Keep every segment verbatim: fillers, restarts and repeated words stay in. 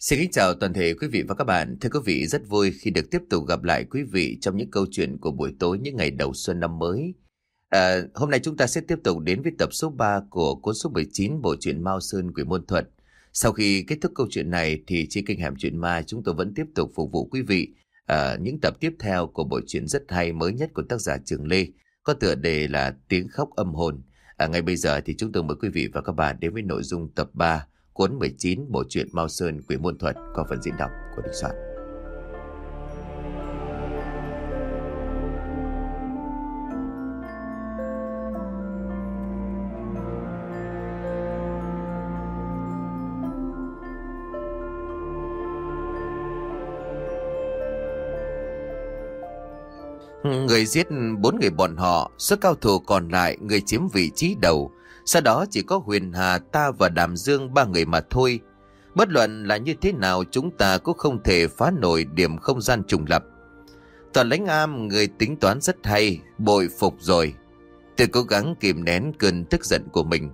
Xin kính chào toàn thể quý vị và các bạn. Thưa quý vị, rất vui khi được tiếp tục gặp lại quý vị trong những câu chuyện của buổi tối những ngày đầu xuân năm mới. À, hôm nay chúng ta sẽ tiếp tục đến với tập số ba của cuốn số mười chín bộ truyện Mao Sơn Quỷ Môn Thuật. Sau khi kết thúc câu chuyện này thì trên kênh Hẻm Chuyện Ma chúng tôi vẫn tiếp tục phục vụ quý vị à, những tập tiếp theo của bộ truyện rất hay mới nhất của tác giả Trường Lê, có tựa đề là Tiếng Khóc Âm Hồn. À, ngay bây giờ thì chúng tôi mời quý vị và các bạn đến với nội dung tập ba cuốn mười chín bộ truyện Mao Sơn Quỷ Môn Thuật qua phần diễn đọc của Đình Soạn. Người giết bốn người bọn họ, số cao thủ còn lại người chiếm vị trí đầu. Sau đó chỉ có Huyền Hà, ta và Đàm Dương ba người mà thôi. Bất luận là như thế nào chúng ta cũng không thể phá nổi điểm không gian trùng lập. Toàn Lãnh Am, người tính toán rất hay, bội phục rồi. Tôi cố gắng kìm nén cơn tức giận của mình.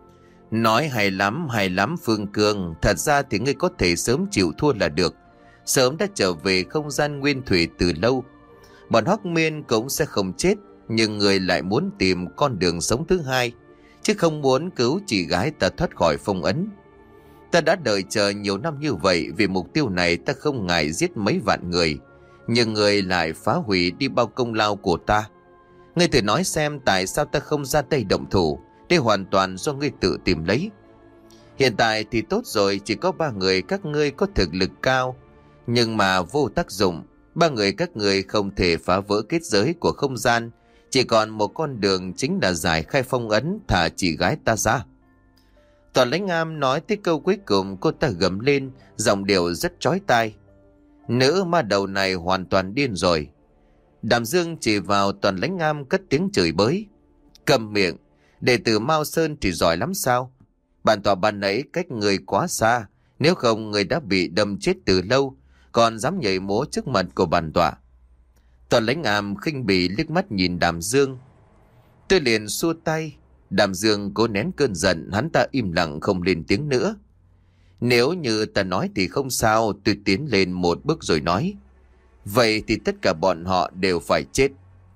Nói hay lắm, hay lắm Phương Cương. Thật ra thì ngươi có thể sớm chịu thua là được. Sớm đã trở về không gian nguyên thủy từ lâu. Bọn Hoắc Miên cũng sẽ không chết, nhưng người lại muốn tìm con đường sống thứ hai, chứ không muốn cứu chị gái ta thoát khỏi phong ấn. Ta đã đợi chờ nhiều năm như vậy, vì mục tiêu này ta không ngại giết mấy vạn người, nhưng người lại phá hủy đi bao công lao của ta. Ngươi thử nói xem tại sao ta không ra tay động thủ, đây hoàn toàn do ngươi tự tìm lấy. Hiện tại thì tốt rồi, chỉ có ba người các ngươi có thực lực cao, nhưng mà vô tác dụng. Ba người các người không thể phá vỡ kết giới của không gian, chỉ còn một con đường, chính là giải khai phong ấn, thả chị gái ta ra. Toàn Lãnh Am nói tới câu cuối cùng, cô ta gầm lên, giọng điệu rất chói tai. Nữ ma đầu này hoàn toàn điên rồi. Đàm Dương chỉ vào Toàn Lãnh Am cất tiếng chửi bới. Cầm miệng, đệ tử Mao Sơn thì giỏi lắm sao? Bản tọa ban nãy cách người quá xa, nếu không người đã bị đâm chết từ lâu, còn dám nhảy múa trước mặt của bản tọa. Toàn Lãnh Am khinh bỉ liếc mắt nhìn Đàm Dương. Tôi liền xua tay. Đàm Dương cố nén cơn giận, hắn ta im lặng không lên tiếng nữa. Nếu như ta nói thì không sao, tôi tiến lên một bước rồi nói. Vậy thì tất cả bọn họ đều phải chết.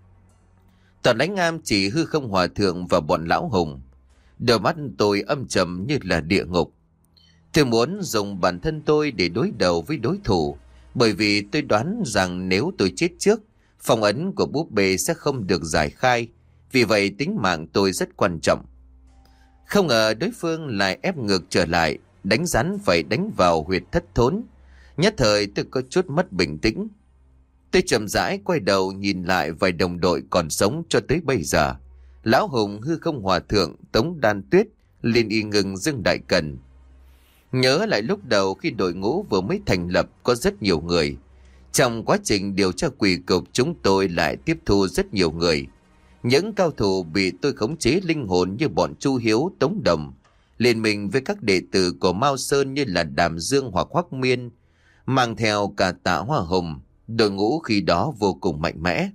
Toàn Lãnh Am chỉ hư không hòa thượng và bọn lão hùng. Đôi mắt tôi âm trầm như là địa ngục. Tôi muốn dùng bản thân tôi để đối đầu với đối thủ, bởi vì tôi đoán rằng nếu tôi chết trước, phong ấn của búp bê sẽ không được giải khai. Vì vậy tính mạng tôi rất quan trọng. Không ngờ đối phương lại ép ngược trở lại, đánh rắn phải đánh vào huyệt thất thốn. Nhất thời tôi có chút mất bình tĩnh. Tôi chậm rãi quay đầu nhìn lại vài đồng đội còn sống cho tới bây giờ. Lão Hùng, Hư Không Hòa Thượng, Tống Đan Tuyết, Liên Y Ngừng, Dương Đại Cần. Nhớ lại lúc đầu khi đội ngũ vừa mới thành lập có rất nhiều người. Trong quá trình điều tra quỷ cục chúng tôi lại tiếp thu rất nhiều người. Những cao thủ bị tôi khống chế linh hồn như bọn Chu Hiếu, Tống Đồng, liên minh với các đệ tử của Mao Sơn như là Đàm Dương hoặc Hoắc Miên, mang theo cả Tạ Hoa Hồng, đội ngũ khi đó vô cùng mạnh mẽ.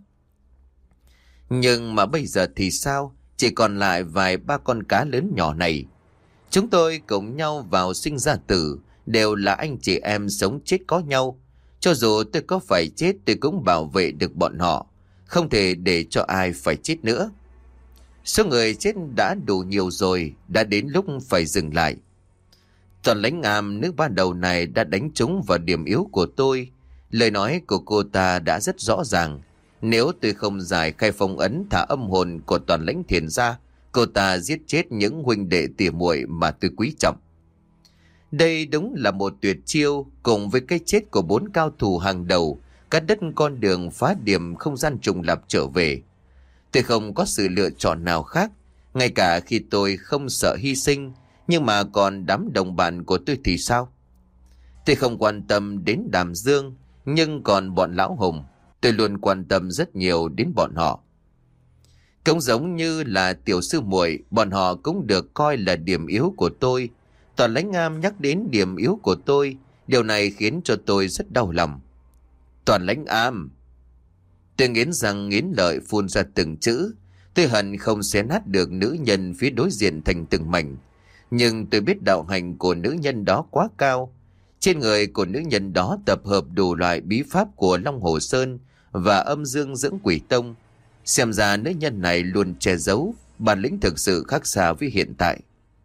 Nhưng mà bây giờ thì sao? Chỉ còn lại vài ba con cá lớn nhỏ này. Chúng tôi cùng nhau vào sinh ra tử, đều là anh chị em sống chết có nhau. Cho dù tôi có phải chết tôi cũng bảo vệ được bọn họ, không thể để cho ai phải chết nữa. Số người chết đã đủ nhiều rồi, đã đến lúc phải dừng lại. Toàn Lãnh Am, nước ban đầu này đã đánh trúng vào điểm yếu của tôi. Lời nói của cô ta đã rất rõ ràng. Nếu tôi không giải khai phong ấn thả âm hồn của Toàn Lãnh Thiền ra, cô ta giết chết những huynh đệ tỉ muội mà tôi quý trọng. Đây đúng là một tuyệt chiêu, cùng với cái chết của bốn cao thủ hàng đầu, cắt đứt con đường phá điểm không gian trùng lập trở về. Tôi không có sự lựa chọn nào khác, ngay cả khi tôi không sợ hy sinh, nhưng mà còn đám đồng bạn của tôi thì sao? Tôi không quan tâm đến Đàm Dương, nhưng còn bọn lão hùng, tôi luôn quan tâm rất nhiều đến bọn họ. Cũng giống như là tiểu sư muội, bọn họ cũng được coi là điểm yếu của tôi. Toàn Lãnh Am nhắc đến điểm yếu của tôi, điều này khiến cho tôi rất đau lòng. Toàn Lãnh Am. Tôi nghiến răng nghiến lợi phun ra từng chữ. Tôi hận không xé nát được nữ nhân phía đối diện thành từng mảnh. Nhưng tôi biết đạo hành của nữ nhân đó quá cao. Trên người của nữ nhân đó tập hợp đủ loại bí pháp của Long Hồ Sơn và âm dương dưỡng quỷ tông. Xem ra nữ nhân này luôn che giấu, bản lĩnh thực sự khác xa với hiện tại.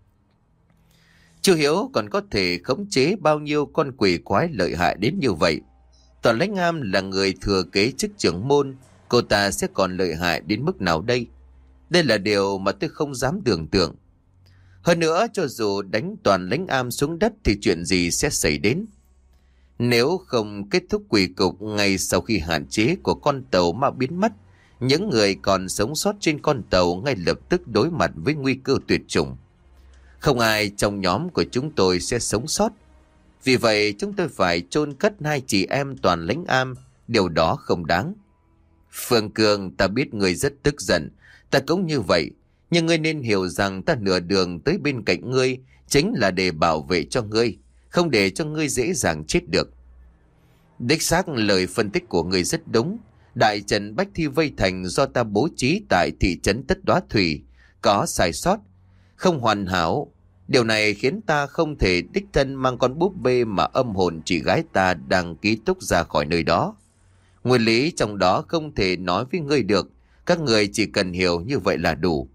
Chu Hiếu còn có thể khống chế bao nhiêu con quỷ quái lợi hại đến như vậy. Toàn Lãnh Am là người thừa kế chức trưởng môn, cô ta sẽ còn lợi hại đến mức nào đây? Đây là điều mà tôi không dám tưởng tượng. Hơn nữa, cho dù đánh Toàn Lãnh Am xuống đất thì chuyện gì sẽ xảy đến? Nếu không kết thúc quỷ cục ngay sau khi hạn chế của con tàu ma biến mất, những người còn sống sót trên con tàu ngay lập tức đối mặt với nguy cơ tuyệt chủng. Không ai trong nhóm của chúng tôi sẽ sống sót. Vì vậy chúng tôi phải chôn cất hai chị em Toàn Lãnh Am. Điều đó không đáng. Phương Cường, ta biết ngươi rất tức giận, ta cũng như vậy. Nhưng ngươi nên hiểu rằng ta nửa đường tới bên cạnh ngươi chính là để bảo vệ cho ngươi, không để cho ngươi dễ dàng chết được. Đích xác lời phân tích của ngươi rất đúng. Đại trận Bách Thi Vây Thành do ta bố trí tại thị trấn Tất Đóa Thủy có sai sót, không hoàn hảo. Điều này khiến ta không thể đích thân mang con búp bê mà âm hồn chị gái ta đang ký túc ra khỏi nơi đó. Nguyên lý trong đó không thể nói với ngươi được, các người chỉ cần hiểu như vậy là đủ.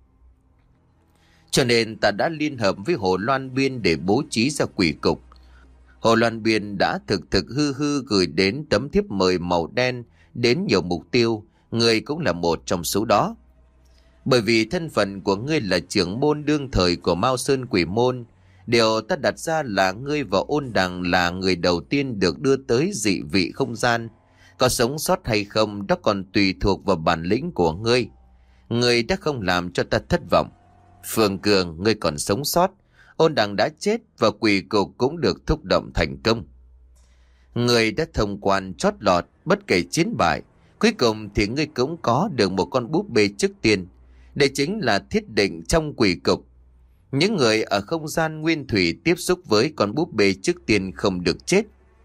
Cho nên ta đã liên hợp với Hồ Loan Biên để bố trí ra quỷ cục. Hồ Loan Biên đã thực thực hư hư gửi đến tấm thiếp mời màu đen đến nhiều mục tiêu, ngươi cũng là một trong số đó. Bởi vì thân phận của ngươi là trưởng môn đương thời của Mao Sơn Quỷ Môn, điều ta đặt ra là ngươi và Ôn Đằng là người đầu tiên được đưa tới dị vị không gian. Có sống sót hay không đó còn tùy thuộc vào bản lĩnh của ngươi. Ngươi đã không làm cho ta thất vọng. Phương Cường, ngươi còn sống sót. Ôn Đằng đã chết và quỷ cục cũng được thúc động thành công. Ngươi đã thông quan chót lọt bất kể chiến bại. Cuối cùng thì ngươi cũng có được một con búp bê trước tiên. Đây chính là thiết định trong quỷ cục. Những người ở không gian nguyên thủy tiếp xúc với con búp bê trước tiên không được chết.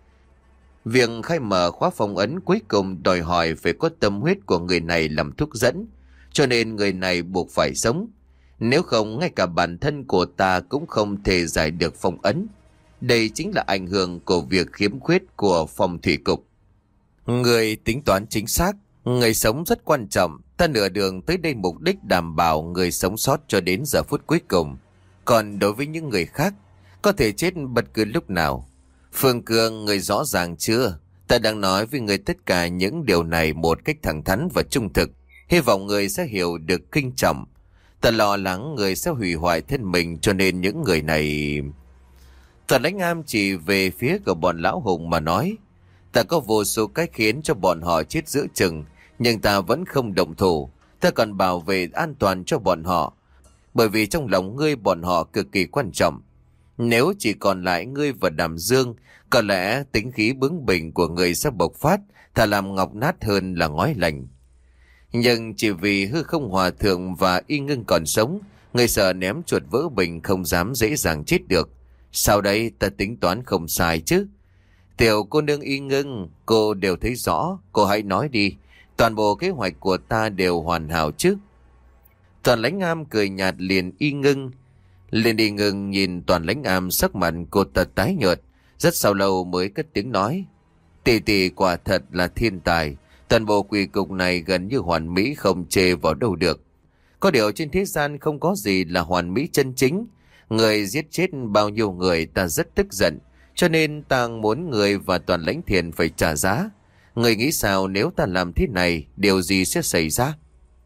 Việc khai mở khóa phong ấn cuối cùng đòi hỏi phải có tâm huyết của người này làm thúc dẫn, cho nên người này buộc phải sống. Nếu không, ngay cả bản thân của ta cũng không thể giải được phong ấn. Đây chính là ảnh hưởng của việc khiếm khuyết của phong thủy cục. Người tính toán chính xác, người sống rất quan trọng. Ta nửa đường tới đây mục đích đảm bảo người sống sót cho đến giờ phút cuối cùng. Còn đối với những người khác, có thể chết bất cứ lúc nào. Phương Cường, người rõ ràng chưa? Ta đang nói với người tất cả những điều này một cách thẳng thắn và trung thực. Hy vọng người sẽ hiểu được kinh trọng. Ta lo lắng người sẽ hủy hoại thân mình, cho nên những người này... Toàn Lãnh Am chỉ về phía của bọn lão hùng mà nói. Ta có vô số cách khiến cho bọn họ chết giữa chừng, nhưng ta vẫn không động thủ. Ta còn bảo vệ an toàn cho bọn họ, bởi vì trong lòng ngươi bọn họ cực kỳ quan trọng. Nếu chỉ còn lại ngươi và Đàm Dương, có lẽ tính khí bướng bỉnh của ngươi sẽ bộc phát, thà làm ngọc nát hơn là ngói lành. Nhưng chỉ vì hư không hòa thượng và Y Ngưng còn sống, ngươi sợ ném chuột vỡ bình không dám dễ dàng chết được. Sau đây ta tính toán không sai chứ? Tiểu cô nương Y Ngưng, cô đều thấy rõ, cô hãy nói đi. Toàn bộ kế hoạch của ta đều hoàn hảo chứ? Toàn Lãnh Am cười nhạt liền Y Ngưng. Liền Y Ngưng nhìn Toàn Lãnh Am, sắc mặt cô ta tái nhợt, rất sau lâu mới cất tiếng nói. Tỷ tỷ quả thật là thiên tài. Toàn bộ quỷ cục này gần như hoàn mỹ, không chê vào đâu được. Có điều trên thế gian không có gì là hoàn mỹ chân chính. Người giết chết bao nhiêu người ta rất tức giận, cho nên ta muốn người và Toàn Lãnh Thiền phải trả giá. Người nghĩ sao nếu ta làm thế này, điều gì sẽ xảy ra?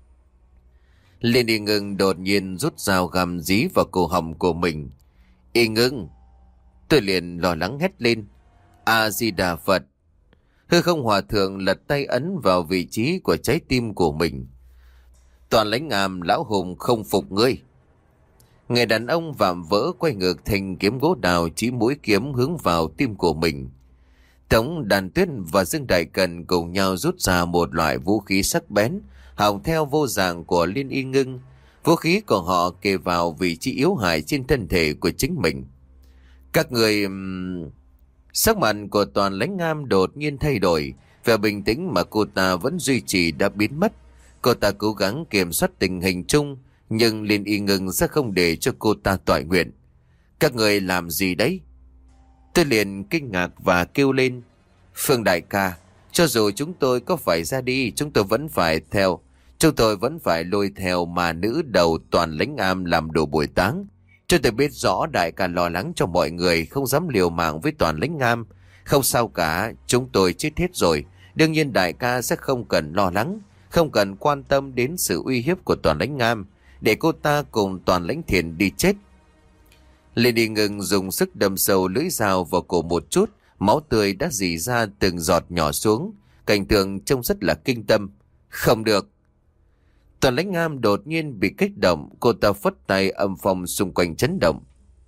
Liên Y Ngưng đột nhiên rút dao găm dí vào cổ họng của mình. Y Ngưng! Tôi liền lo lắng hét lên. A-di-đà Phật! Hư không hòa thượng lật tay ấn vào vị trí của trái tim của mình. Toàn Lãnh Am, lão hùng không phục ngươi. Người đàn ông vạm vỡ quay ngược thành kiếm gỗ đào, chỉ mũi kiếm hướng vào tim của mình. Tống Đàn Tuyết và Dương Đại Cần cùng nhau rút ra một loại vũ khí sắc bén, hòng theo vô dạng của Liên Y Ngưng. Vũ khí của họ kề vào vị trí yếu hại trên thân thể của chính mình. Các người... Sắc mặt của Toàn Lãnh Am đột nhiên thay đổi, vẻ bình tĩnh mà cô ta vẫn duy trì đã biến mất. Cô ta cố gắng kiểm soát tình hình chung, nhưng Liên Y Ngưng sẽ không để cho cô ta toại nguyện. Các người làm gì đấy? Tôi liền kinh ngạc và kêu lên: Phương đại ca, cho dù chúng tôi có phải ra đi, chúng tôi vẫn phải theo. Chúng tôi vẫn phải lôi theo mà nữ đầu Toàn Lãnh Am làm đồ bồi táng. Chúng tôi biết rõ đại ca lo lắng cho mọi người, không dám liều mạng với Toàn Lãnh Am. Không sao cả, chúng tôi chết hết rồi. Đương nhiên đại ca sẽ không cần lo lắng, không cần quan tâm đến sự uy hiếp của Toàn Lãnh Am, để cô ta cùng Toàn Lãnh Thiền đi chết. Lady Ngưng dùng sức đâm sâu lưỡi dao vào cổ một chút, máu tươi đã rỉ ra từng giọt nhỏ xuống. Cảnh tượng trông rất là kinh tâm. Không được. Toàn Lãnh Am đột nhiên bị kích động, cô ta phất tay, âm phong xung quanh chấn động.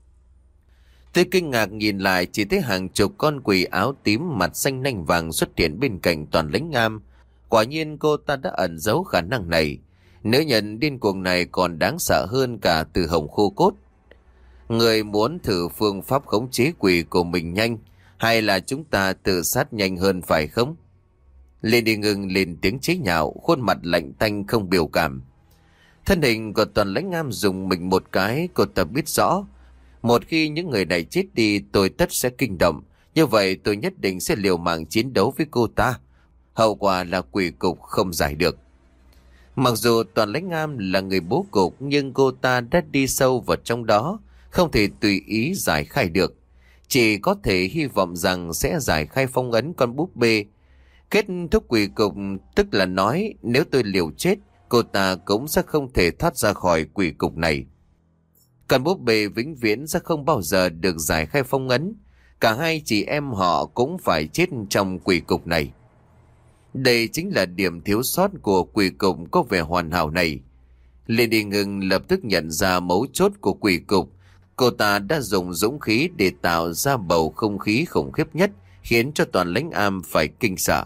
Tôi kinh ngạc nhìn lại, chỉ thấy hàng chục con quỷ áo tím mặt xanh nanh vàng xuất hiện bên cạnh Toàn Lãnh Am. Quả nhiên cô ta đã ẩn giấu khả năng này. Nữ nhân điên cuồng này còn đáng sợ hơn cả Từ Hồng khô cốt. Người muốn thử phương pháp khống chế quỷ của mình nhanh, hay là chúng ta tự sát nhanh hơn phải không? Lady Ngưng lên tiếng chế nhạo, khuôn mặt lạnh tanh không biểu cảm. Thân hình của Toàn Lãnh Am dùng mình một cái, cô ta biết rõ. Một khi những người này chết đi, tôi tất sẽ kinh động. Như vậy tôi nhất định sẽ liều mạng chiến đấu với cô ta. Hậu quả là quỷ cục không giải được. Mặc dù Toàn Lãnh Am là người bố cục, nhưng cô ta đã đi sâu vào trong đó, không thể tùy ý giải khai được. Chỉ có thể hy vọng rằng sẽ giải khai phong ấn con búp bê. Kết thúc quỷ cục, tức là nói nếu tôi liều chết, cô ta cũng sẽ không thể thoát ra khỏi quỷ cục này. Con búp bê vĩnh viễn sẽ không bao giờ được giải khai phong ấn. Cả hai chị em họ cũng phải chết trong quỷ cục này. Đây chính là điểm thiếu sót của quỷ cục có vẻ hoàn hảo này. Lady Ngưng lập tức nhận ra mấu chốt của quỷ cục. Cô ta đã dùng dũng khí để tạo ra bầu không khí khủng khiếp nhất, khiến cho Toàn Lãnh Am phải kinh sợ.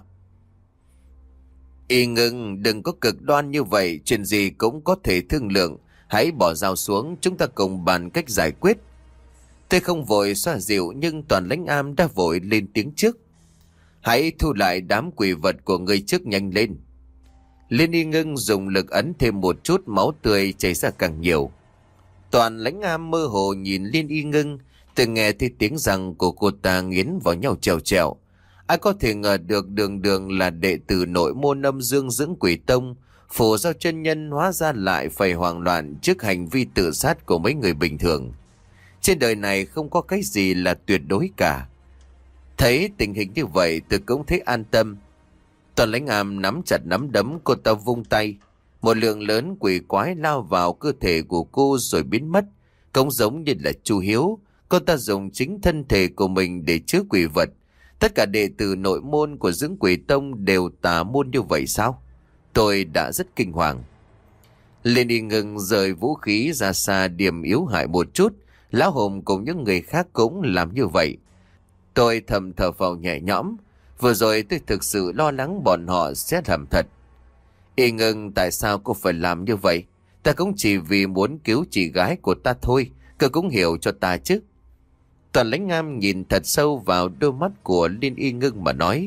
Y Ngưng, đừng có cực đoan như vậy, chuyện gì cũng có thể thương lượng. Hãy bỏ dao xuống, chúng ta cùng bàn cách giải quyết. Tôi không vội xoa dịu, nhưng Toàn Lãnh Am đã vội lên tiếng trước. Hãy thu lại đám quỷ vật của ngươi trước, nhanh lên. Liên Y Ngưng dùng lực ấn thêm một chút, máu tươi chảy ra càng nhiều. Toàn Lãnh Am mơ hồ nhìn Liên Y Ngưng, từ nghe thấy tiếng răng của cô ta nghiến vào nhau trèo trèo. Ai có thể ngờ được đường đường là đệ tử nội môn âm dương dưỡng quỷ tông, phổ giao chân nhân hóa ra lại phải hoảng loạn trước hành vi tự sát của mấy người bình thường. Trên đời này không có cái gì là tuyệt đối cả. Thấy tình hình như vậy, tôi cũng thấy an tâm. Toàn Lãnh Am nắm chặt nắm đấm, cô ta vung tay. Một lượng lớn quỷ quái lao vào cơ thể của cô rồi biến mất. Cũng giống như là Chu Hiếu, cô ta dùng chính thân thể của mình để chứa quỷ vật. Tất cả đệ tử nội môn của dưỡng quỷ tông đều tà môn như vậy sao? Tôi đã rất kinh hoàng. Lên đi ngừng rời vũ khí ra xa điểm yếu hại một chút. Lão Hùng cùng những người khác cũng làm như vậy. Tôi thầm thở phào nhẹ nhõm. Vừa rồi tôi thực sự lo lắng bọn họ sẽ làm thật. Y Ngưng, tại sao cô phải làm như vậy? Ta cũng chỉ vì muốn cứu chị gái của ta thôi. Cô cũng hiểu cho ta chứ. Toàn Lãnh Am nhìn thật sâu vào đôi mắt của Liên Y Ngưng mà nói.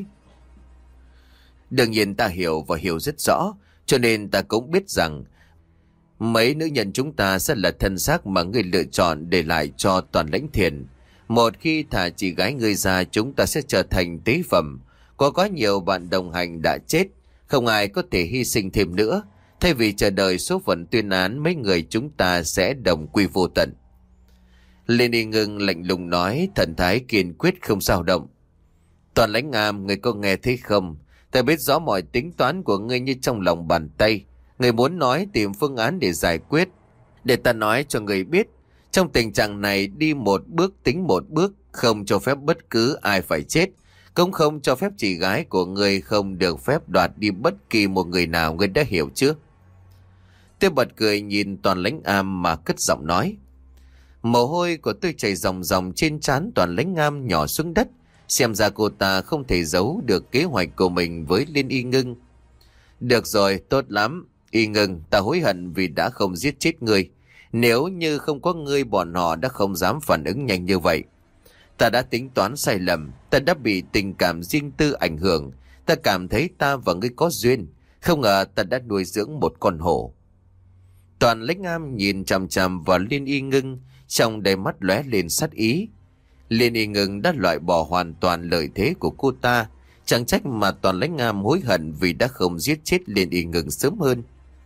Đương nhiên ta hiểu và hiểu rất rõ. Cho nên ta cũng biết rằng mấy nữ nhân chúng ta sẽ là thân xác mà ngươi lựa chọn để lại cho Toàn Lãnh Thiền. Một khi thả chị gái ngươi ra, chúng ta sẽ trở thành tế phẩm. Có quá nhiều bạn đồng hành đã chết, không ai có thể hy sinh thêm nữa. Thay vì chờ đợi số phận tuyên án, mấy người chúng ta sẽ đồng quy vô tận. Liên Y Ngưng lạnh lùng nói, thần thái kiên quyết không dao động. Toàn Lãnh Am, ngươi có nghe thấy không? Ta biết rõ mọi tính toán của ngươi như trong lòng bàn tay. Ngươi muốn nói tìm phương án để giải quyết. Để ta nói cho ngươi biết, trong tình trạng này đi một bước tính một bước, không cho phép bất cứ ai phải chết. Cũng không cho phép chị gái của ngươi không được phép đoạt đi bất kỳ một người nào, ngươi đã hiểu chưa? Tôi bật cười nhìn Toàn Lãnh Am mà cất giọng nói. Mồ hôi của tôi chảy ròng ròng trên trán Toàn Lãnh Am nhỏ xuống đất. Xem ra cô ta không thể giấu được kế hoạch của mình với Liên Y Ngưng. Được rồi, tốt lắm. Y Ngưng, ta hối hận vì đã không giết chết ngươi. Nếu như không có ngươi, bọn họ đã không dám phản ứng nhanh như vậy. Ta đã tính toán sai lầm. Ta đã bị tình cảm riêng tư ảnh hưởng. Ta cảm thấy ta và ngươi có duyên. Không ngờ ta đã nuôi dưỡng một con hổ. Toàn Lãnh Am nhìn chằm chằm vào Liên Y Ngưng, trong đầy mắt lóe lên sát ý. Liên Y Ngưng đã loại bỏ hoàn toàn lợi thế của cô ta. Chẳng trách mà Toàn Lãnh Ngam hối hận vì đã không giết chết Liên Y Ngưng sớm hơn.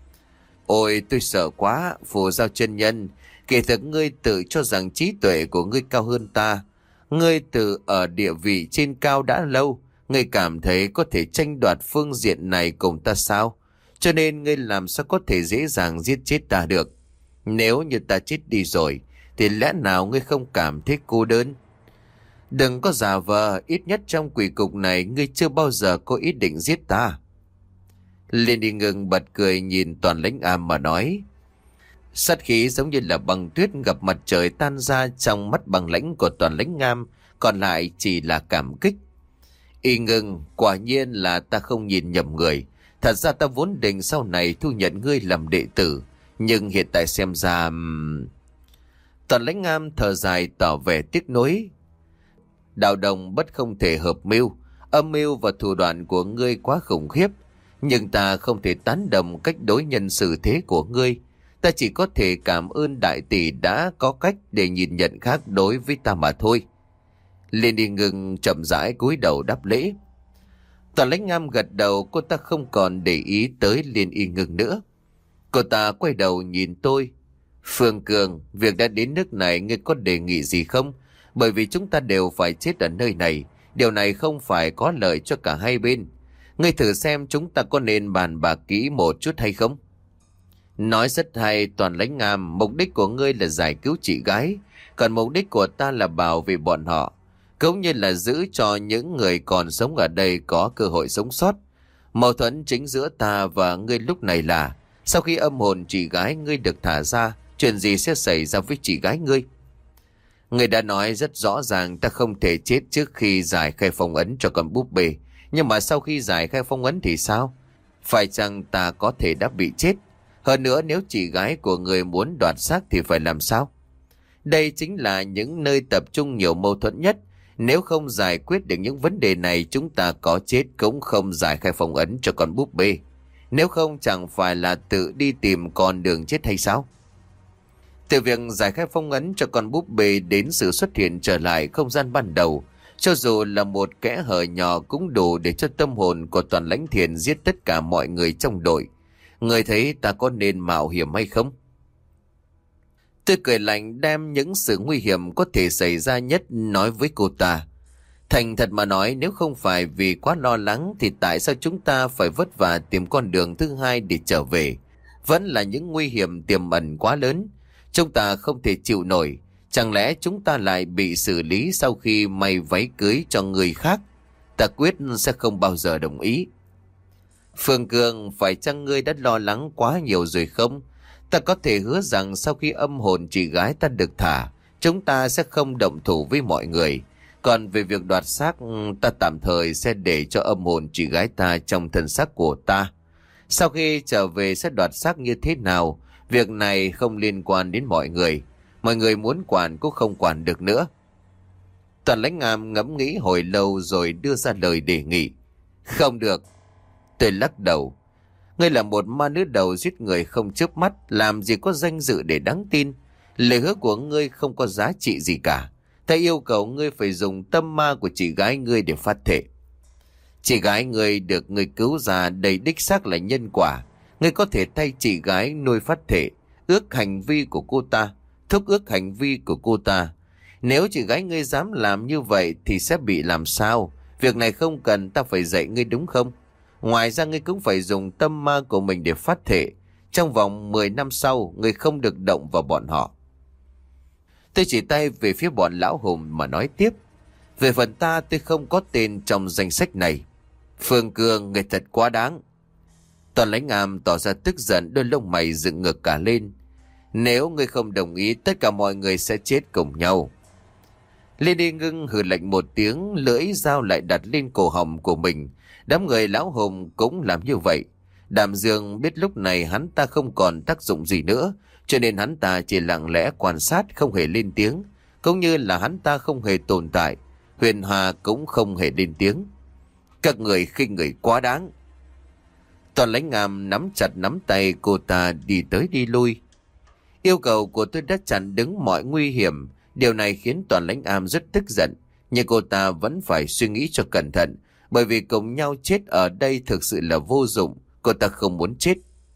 Ôi tôi sợ quá, Phù Giao chân nhân. Kể thực ngươi tự cho rằng trí tuệ của ngươi cao hơn ta. Ngươi tự ở địa vị trên cao đã lâu. Ngươi cảm thấy có thể tranh đoạt phương diện này cùng ta sao? Cho nên ngươi làm sao có thể dễ dàng giết chết ta được? Nếu như ta chết đi rồi, thì lẽ nào ngươi không cảm thấy cô đơn? Đừng có giả vờ, ít nhất trong quỷ cục này ngươi chưa bao giờ có ý định giết ta. Liên Y Ngưng bật cười nhìn Toàn Lãnh Am mà nói. Sát khí giống như là băng tuyết gặp mặt trời tan ra trong mắt băng lãnh của Toàn Lãnh Am, còn lại chỉ là cảm kích. Y Ngưng, quả nhiên là ta không nhìn nhầm người. Thật ra ta vốn định sau này thu nhận ngươi làm đệ tử, nhưng hiện tại xem ra... Toàn Lãnh Am thở dài tỏ vẻ tiếc nuối. Đạo đồng bất không thể hợp mưu, âm mưu và thủ đoạn của ngươi quá khủng khiếp, nhưng ta không thể tán đồng cách đối nhân xử thế của ngươi. Ta chỉ có thể cảm ơn đại tỷ đã có cách để nhìn nhận khác đối với ta mà thôi. Liên Y Ngưng chậm rãi cúi đầu đáp lễ. Toàn Lãnh Ngam gật đầu, cô ta không còn để ý tới Liên Y Ngưng nữa. Cô ta quay đầu nhìn tôi. Phương Cường, việc đã đến nước này ngươi có đề nghị gì không? Bởi vì chúng ta đều phải chết ở nơi này. Điều này không phải có lợi cho cả hai bên. Ngươi thử xem chúng ta có nên bàn bạc kỹ một chút hay không? Nói rất hay, Toàn Lãnh Ngam. Mục đích của ngươi là giải cứu chị gái, còn mục đích của ta là bảo vệ bọn họ, cũng như là giữ cho những người còn sống ở đây có cơ hội sống sót. Mâu thuẫn chính giữa ta và ngươi lúc này là, sau khi âm hồn chị gái ngươi được thả ra, chuyện gì sẽ xảy ra với chị gái ngươi? Ngươi đã nói rất rõ ràng ta không thể chết trước khi giải khai phong ấn cho con búp bê. Nhưng mà sau khi giải khai phong ấn thì sao? Phải chăng ta có thể đã bị chết? Hơn nữa, nếu chị gái của người muốn đoạt xác thì phải làm sao? Đây chính là những nơi tập trung nhiều mâu thuẫn nhất. Nếu không giải quyết được những vấn đề này, chúng ta có chết cũng không giải khai phong ấn cho con búp bê. Nếu không chẳng phải là tự đi tìm con đường chết hay sao? Từ việc giải khai phong ấn cho con búp bê đến sự xuất hiện trở lại không gian ban đầu, cho dù là một kẽ hở nhỏ cũng đủ để cho tâm hồn của Toàn Lãnh Thiền giết tất cả mọi người trong đội. Người thấy ta có nên mạo hiểm hay không? Tôi cười lạnh đem những sự nguy hiểm có thể xảy ra nhất nói với cô ta. Thành thật mà nói, nếu không phải vì quá lo lắng thì tại sao chúng ta phải vất vả tìm con đường thứ hai để trở về? Vẫn là những nguy hiểm tiềm ẩn quá lớn. Chúng ta không thể chịu nổi. Chẳng lẽ chúng ta lại bị xử lý sau khi may váy cưới cho người khác? Ta quyết sẽ không bao giờ đồng ý. Phương Cường, phải chăng ngươi đã lo lắng quá nhiều rồi không? Ta có thể hứa rằng sau khi âm hồn chị gái ta được thả, chúng ta sẽ không động thủ với mọi người. Còn về việc đoạt xác, ta tạm thời sẽ để cho âm hồn chị gái ta trong thân xác của ta. Sau khi trở về sẽ đoạt xác như thế nào? Việc này không liên quan đến mọi người. Mọi người muốn quản cũng không quản được nữa. Toàn Lãnh Ngam ngẫm nghĩ hồi lâu rồi đưa ra lời đề nghị. Không được. Tôi lắc đầu. Ngươi là một ma nữ đầu giết người không chớp mắt, làm gì có danh dự để đáng tin. Lời hứa của ngươi không có giá trị gì cả. Ta yêu cầu ngươi phải dùng tâm ma của chị gái ngươi để phát thể. Chị gái ngươi được ngươi cứu ra đầy đích xác là nhân quả. Ngươi có thể thay chị gái nuôi phát thể, ước hành vi của cô ta, thúc ước hành vi của cô ta. Nếu chị gái ngươi dám làm như vậy thì sẽ bị làm sao? Việc này không cần ta phải dạy ngươi đúng không? Ngoài ra ngươi cũng phải dùng tâm ma của mình để phát thể. Trong vòng mười năm sau, ngươi không được động vào bọn họ. Tôi chỉ tay về phía bọn lão hùng mà nói tiếp. Về phần ta, tôi không có tên trong danh sách này. Phương Cường, người thật quá đáng. Toàn Lãnh Ngam tỏ ra tức giận, đôi lông mày dựng ngược cả lên. Nếu ngươi không đồng ý, tất cả mọi người sẽ chết cùng nhau. Liên Y Ngưng hừ lạnh một tiếng, lưỡi dao lại đặt lên cổ họng của mình. Đám người lão hùng cũng làm như vậy. Đàm Dương biết lúc này hắn ta không còn tác dụng gì nữa, cho nên hắn ta chỉ lặng lẽ quan sát, không hề lên tiếng. Cũng như là hắn ta không hề tồn tại. Huyền Hà cũng không hề lên tiếng. Các người khinh người quá đáng. Toàn Lãnh Ngam nắm chặt nắm tay cô ta đi tới đi lui. Yêu cầu của tôi đã chặn đứng mọi nguy hiểm. Điều này khiến Toàn Lãnh Am rất tức giận, nhưng cô ta vẫn phải suy nghĩ cho cẩn thận, bởi vì cùng nhau chết ở đây thực sự là vô dụng, cô ta không muốn chết.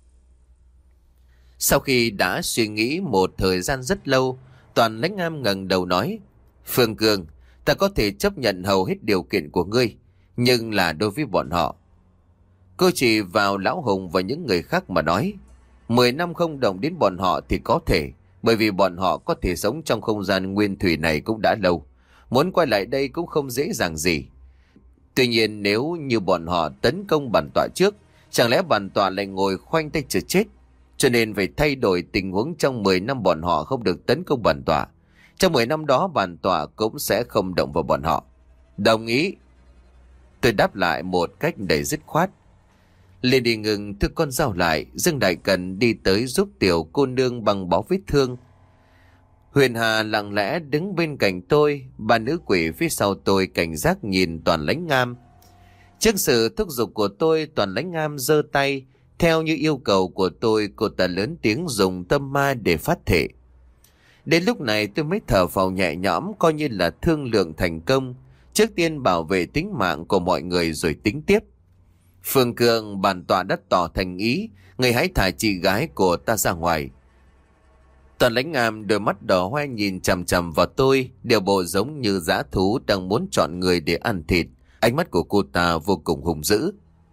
Sau khi đã suy nghĩ một thời gian rất lâu, Toàn Lãnh Am ngẩng đầu nói: Phương Cương, ta có thể chấp nhận hầu hết điều kiện của ngươi, nhưng là đối với bọn họ. Cô chỉ vào Lão Hùng và những người khác mà nói: Mười năm không động đến bọn họ thì có thể, bởi vì bọn họ có thể sống trong không gian nguyên thủy này cũng đã lâu. Muốn quay lại đây cũng không dễ dàng gì. Tuy nhiên nếu như bọn họ tấn công bản tọa trước, chẳng lẽ bản tọa lại ngồi khoanh tay chờ chết? Cho nên phải thay đổi tình huống trong mười năm bọn họ không được tấn công bản tọa. Trong mười năm đó bản tọa cũng sẽ không động vào bọn họ. Đồng ý. Tôi đáp lại một cách đầy dứt khoát. Lê Đi Ngừng thưa con dao lại, Dương Đại Cần đi tới giúp tiểu cô nương băng bó vết thương. Huyền Hà lặng lẽ đứng bên cạnh tôi, ba nữ quỷ phía sau tôi cảnh giác nhìn Toàn Lãnh Am. Trước sự thúc giục của tôi, Toàn Lãnh Am giơ tay, theo như yêu cầu của tôi, cô ta lớn tiếng dùng tâm ma để phát thể. Đến lúc này tôi mới thở phào nhẹ nhõm, coi như là thương lượng thành công. Trước tiên bảo vệ tính mạng của mọi người rồi tính tiếp. Phương Cương, bản tọa đã tỏ thành ý, người hãy thả chị gái của ta ra ngoài. Toàn Lãnh Am đôi mắt đỏ hoe nhìn chằm chằm vào tôi, điều bộ giống như dã thú đang muốn chọn người để ăn thịt. Ánh mắt của cô ta vô cùng hung dữ.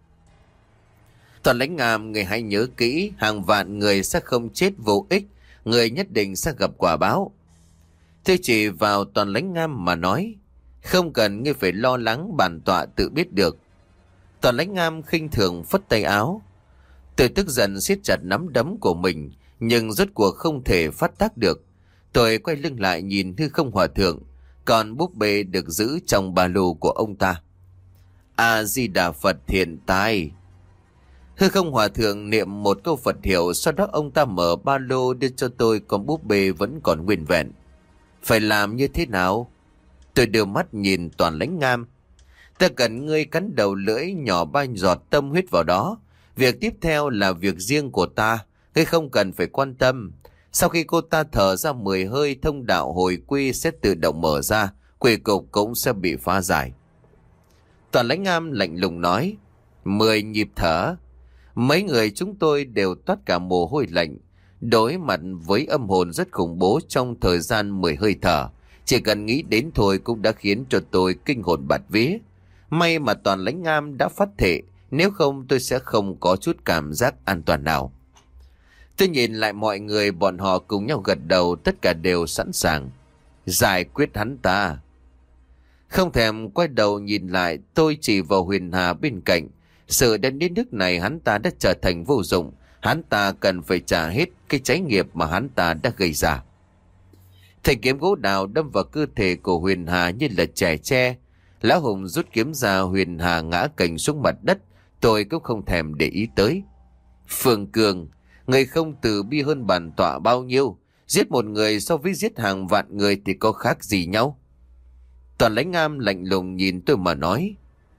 Toàn Lãnh Am, người hãy nhớ kỹ, hàng vạn người sẽ không chết vô ích, người nhất định sẽ gặp quả báo. Tôi chỉ vào Toàn Lãnh Am mà nói: Không cần ngươi phải lo lắng, bản tọa tự biết được. Toàn Lãnh Am khinh thường phất tay áo. Tôi tức giận siết chặt nắm đấm của mình, nhưng rốt cuộc không thể phát tác được. Tôi quay lưng lại nhìn hư không hòa thượng, còn búp bê được giữ trong ba lô của ông ta. A Di Đà Phật thiện tai. Hư không hòa thượng niệm một câu Phật hiệu, sau đó ông ta mở ba lô đưa cho tôi con búp bê vẫn còn nguyên vẹn. Phải làm như thế nào? Tôi đưa mắt nhìn Toàn Lãnh Am. Ta cần ngươi cắn đầu lưỡi nhỏ ba giọt tâm huyết vào đó. Việc tiếp theo là việc riêng của ta, ngươi không cần phải quan tâm. Sau khi cô ta thở ra mười hơi, thông đạo hồi quy sẽ tự động mở ra, quỷ cục cũng sẽ bị phá giải. Toàn Lãnh Am lạnh lùng nói: Mười nhịp thở. Mấy người chúng tôi đều toát cả mồ hôi lạnh. Đối mặt với âm hồn rất khủng bố trong thời gian mười hơi thở, chỉ cần nghĩ đến thôi cũng đã khiến cho tôi kinh hồn bạt vía. May mà Toàn Lãnh Am đã phát thệ, nếu không tôi sẽ không có chút cảm giác an toàn nào. Tôi nhìn lại mọi người, bọn họ cùng nhau gật đầu, tất cả đều sẵn sàng. Giải quyết hắn ta. Không thèm quay đầu nhìn lại, tôi chỉ vào Huyền Hà bên cạnh. Sự đến đến nước này hắn ta đã trở thành vô dụng, hắn ta cần phải trả hết cái trái nghiệp mà hắn ta đã gây ra. Thanh kiếm gỗ đào đâm vào cơ thể của Huyền Hà như là chẻ tre. Lão Hùng rút kiếm ra, Huyền Hà ngã cành xuống mặt đất, tôi cũng không thèm để ý tới. Phương Cường, người không từ bi hơn bản tọa bao nhiêu, giết một người so với giết hàng vạn người thì có khác gì nhau? Toàn Lãnh Am lạnh lùng nhìn tôi mà nói: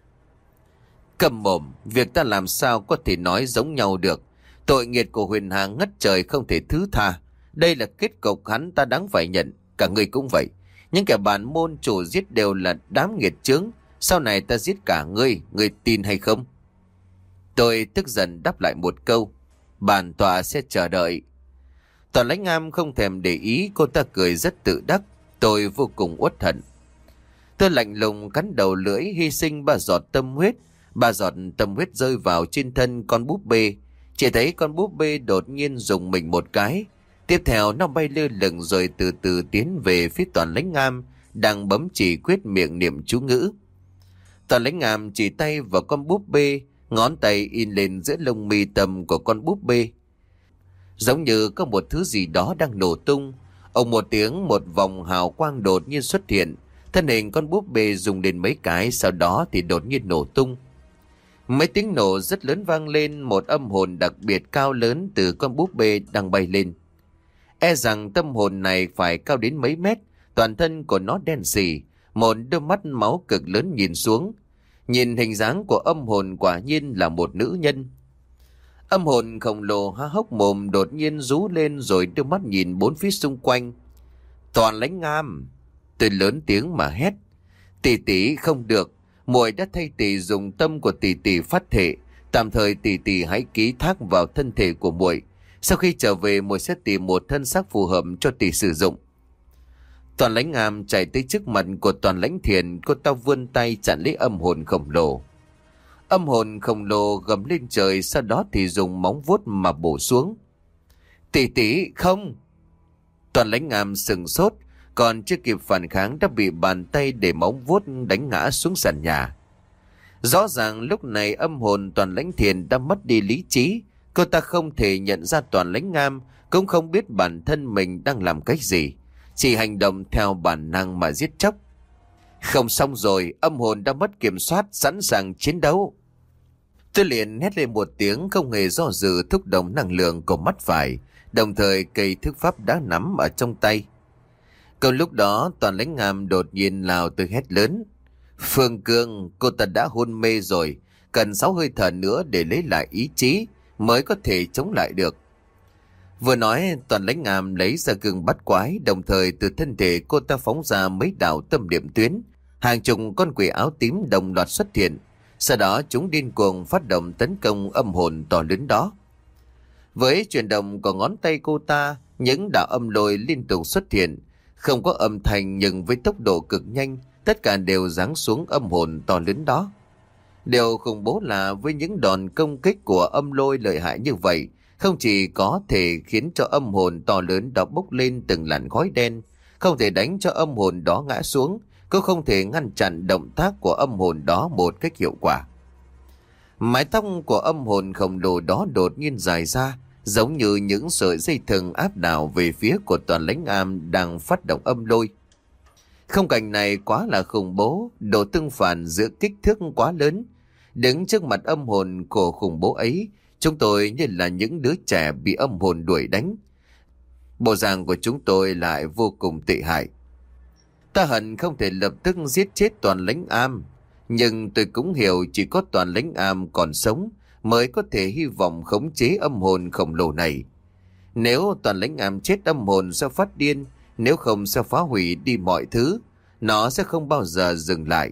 Cầm mồm, việc ta làm sao có thể nói giống nhau được. Tội nghiệt của Huyền Hà ngất trời không thể thứ tha. Đây là kết cục hắn ta đáng phải nhận, cả người cũng vậy. Những kẻ bản môn chủ giết đều là đám nghiệt chướng. Sau này ta giết cả ngươi, ngươi tin hay không? Tôi tức giận đáp lại một câu: Bản tọa sẽ chờ đợi. Toàn Lãnh Am không thèm để ý, cô ta cười rất tự đắc. Tôi vô cùng uất hận. Tôi lạnh lùng cắn đầu lưỡi, hy sinh ba giọt tâm huyết. Ba giọt tâm huyết rơi vào trên thân con búp bê. Chỉ thấy con búp bê đột nhiên rùng mình một cái. Tiếp theo nó bay lơ lửng rồi từ từ tiến về phía Toàn Lãnh Am, đang bấm chỉ quyết miệng niệm chú ngữ. Toàn Lãnh Am chỉ tay vào con búp bê, ngón tay in lên giữa lông mi tâm của con búp bê. Giống như có một thứ gì đó đang nổ tung. Ông một tiếng, một vòng hào quang đột nhiên xuất hiện. Thân hình con búp bê rung lên mấy cái, sau đó thì đột nhiên nổ tung. Mấy tiếng nổ rất lớn vang lên, một âm hồn đặc biệt cao lớn từ con búp bê đang bay lên. E rằng tâm hồn này phải cao đến mấy mét, toàn thân của nó đen sì, một đôi mắt máu cực lớn nhìn xuống. Nhìn hình dáng của âm hồn quả nhiên là một nữ nhân. Âm hồn khổng lồ há hốc mồm đột nhiên rú lên rồi đưa mắt nhìn bốn phía xung quanh. Toàn lãnh ngam. Tôi lớn tiếng mà hét. Tỷ tỷ không được. Muội đã thay tỷ dùng tâm của tỷ tỷ phát thệ. Tạm thời tỷ tỷ hãy ký thác vào thân thể của muội. Sau khi trở về muội sẽ tìm một thân xác phù hợp cho tỷ sử dụng. Toàn lãnh ngam chạy tới trước mặt của Toàn lãnh thiền. Cô ta vươn tay chặn lấy âm hồn khổng lồ. Âm hồn khổng lồ gầm lên trời, sau đó thì dùng móng vuốt mà bổ xuống. Tỷ tỷ không. Toàn lãnh ngam sừng sốt, còn chưa kịp phản kháng đã bị bàn tay để móng vuốt đánh ngã xuống sàn nhà. Rõ ràng lúc này âm hồn Toàn lãnh thiền đã mất đi lý trí. Cô ta không thể nhận ra Toàn lãnh ngam, cũng không biết bản thân mình đang làm cái gì, chỉ hành động theo bản năng mà giết chóc. Không xong rồi, âm hồn đã mất kiểm soát, sẵn sàng chiến đấu. Tôi liền hét lên một tiếng, không hề do dự thúc động năng lượng của mắt phải, đồng thời cây thức pháp đã nắm ở trong tay. Câu lúc đó Toàn lãnh ngam đột nhiên lao tới hét lớn. Phương Cương, cô ta đã hôn mê rồi, cần sáu hơi thở nữa để lấy lại ý chí mới có thể chống lại được. Vừa nói, Toàn lãnh ngam lấy ra gương bắt quái, đồng thời từ thân thể cô ta phóng ra mấy đạo tâm điểm tuyến. Hàng chục con quỷ áo tím đồng loạt xuất hiện. Sau đó chúng điên cuồng phát động tấn công âm hồn to lớn đó. Với chuyển động của ngón tay cô ta, những đạo âm lôi liên tục xuất hiện. Không có âm thanh nhưng với tốc độ cực nhanh, tất cả đều giáng xuống âm hồn to lớn đó. Điều khủng bố là với những đòn công kích của âm lôi lợi hại như vậy, không chỉ có thể khiến cho âm hồn to lớn đó bốc lên từng làn khói đen, không thể đánh cho âm hồn đó ngã xuống, cũng không thể ngăn chặn động tác của âm hồn đó một cách hiệu quả. Mái tóc của âm hồn khổng lồ đó đột nhiên dài ra, giống như những sợi dây thừng áp đảo về phía của Toàn lãnh ngam đang phát động âm lôi. Khung cảnh này quá là khủng bố, độ tương phản giữa kích thước quá lớn. Đứng trước mặt âm hồn của khủng bố ấy, chúng tôi như là những đứa trẻ bị âm hồn đuổi đánh. Bộ dạng của chúng tôi lại vô cùng tệ hại. Ta hận không thể lập tức giết chết Toàn lãnh am, nhưng tôi cũng hiểu chỉ có Toàn lãnh am còn sống mới có thể hy vọng khống chế âm hồn khổng lồ này. Nếu Toàn lãnh am chết, âm hồn sẽ phát điên, nếu không sẽ phá hủy đi mọi thứ, nó sẽ không bao giờ dừng lại.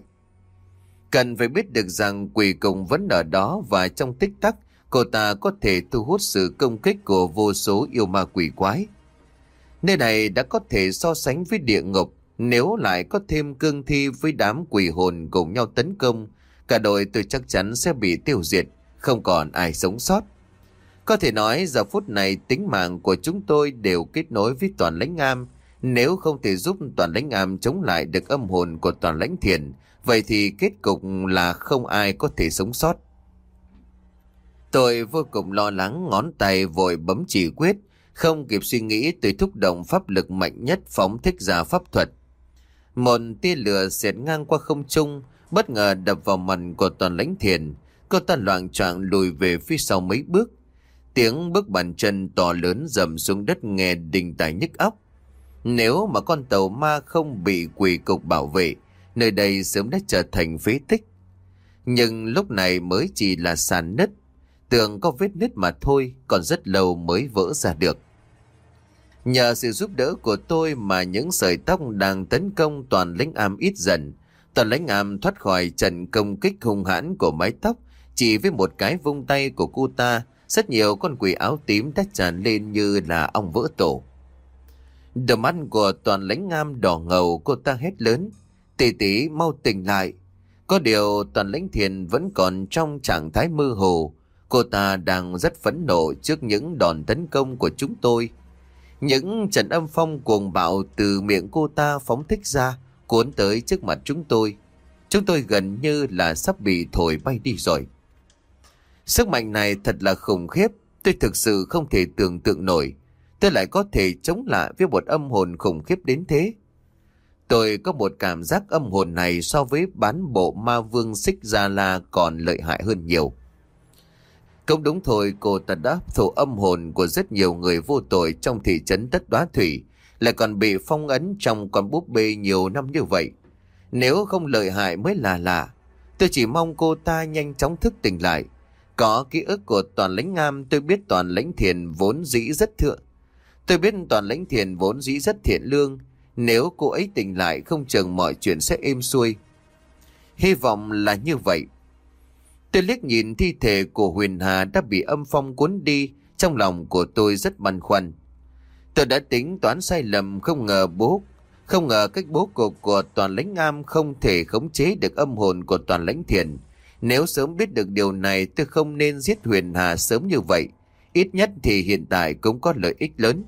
Cần phải biết được rằng quỷ cùng vẫn ở đó, và trong tích tắc cô ta có thể thu hút sự công kích của vô số yêu ma quỷ quái. Nơi này đã có thể so sánh với địa ngục. Nếu lại có thêm cương thi với đám quỷ hồn cùng nhau tấn công, cả đội tôi chắc chắn sẽ bị tiêu diệt, không còn ai sống sót. Có thể nói giờ phút này tính mạng của chúng tôi đều kết nối với Toàn lãnh am. Nếu không thể giúp Toàn lãnh am chống lại được âm hồn của Toàn lãnh thiền, vậy thì kết cục là không ai có thể sống sót. Tôi vô cùng lo lắng, ngón tay vội bấm chỉ quyết, không kịp suy nghĩ tôi thúc động pháp lực mạnh nhất phóng thích ra pháp thuật. Một tia lửa xẹt ngang qua không trung, bất ngờ đập vào mặt của Toàn lãnh thiền. Cô ta loạng choạng lùi về phía sau mấy bước. Tiếng bước bàn chân to lớn dầm xuống đất nghe đinh tai nhức óc. Nếu mà con tàu ma không bị quỷ cục bảo vệ, nơi đây sớm đã trở thành phế tích. Nhưng lúc này mới chỉ là sàn nứt, tường có vết nứt mà thôi, còn rất lâu mới vỡ ra được. Nhờ sự giúp đỡ của tôi mà những sợi tóc đang tấn công Toàn lãnh am ít dần. Toàn lãnh am thoát khỏi trận công kích hung hãn của mái tóc. Chỉ với một cái vung tay của cô ta, rất nhiều con quỷ áo tím đã tràn lên như là ong vỡ tổ. Đôi mắt của Toàn lãnh am đỏ ngầu, cô ta hét lớn: "Tỷ tỷ mau tỉnh lại!" Có điều Toàn lãnh thiền vẫn còn trong trạng thái mơ hồ. Cô ta đang rất phẫn nộ trước những đòn tấn công của chúng tôi. Những trận âm phong cuồng bạo từ miệng cô ta phóng thích ra, cuốn tới trước mặt chúng tôi. Chúng tôi gần như là sắp bị thổi bay đi rồi. Sức mạnh này thật là khủng khiếp. Tôi thực sự không thể tưởng tượng nổi tôi lại có thể chống lại với một âm hồn khủng khiếp đến thế. Tôi có một cảm giác âm hồn này so với bán bộ ma vương Xích Gia La còn lợi hại hơn nhiều. Cũng đúng thôi, cô ta đã hấp thụ âm hồn của rất nhiều người vô tội trong thị trấn Tất Đóa Thủy, lại còn bị phong ấn trong con búp bê nhiều năm như vậy. Nếu không lợi hại mới là lạ. Tôi chỉ mong cô ta nhanh chóng thức tỉnh lại. Có ký ức của Toàn lãnh am, tôi biết Toàn lãnh thiền vốn dĩ rất thượng. Tôi biết Toàn lãnh thiền vốn dĩ rất thiện lương. Nếu cô ấy tỉnh lại không chừng mọi chuyện sẽ êm xuôi. Hy vọng là như vậy. Tôi liếc nhìn thi thể của Huyền Hà đã bị âm phong cuốn đi. Trong lòng của tôi rất băn khoăn. Tôi đã tính toán sai lầm, không ngờ bố Không ngờ cách bố cục của Toàn Lãnh Am không thể khống chế được âm hồn của Toàn Lãnh Thiền. Nếu sớm biết được điều này, tôi không nên giết Huyền Hà sớm như vậy. Ít nhất thì hiện tại cũng có lợi ích lớn.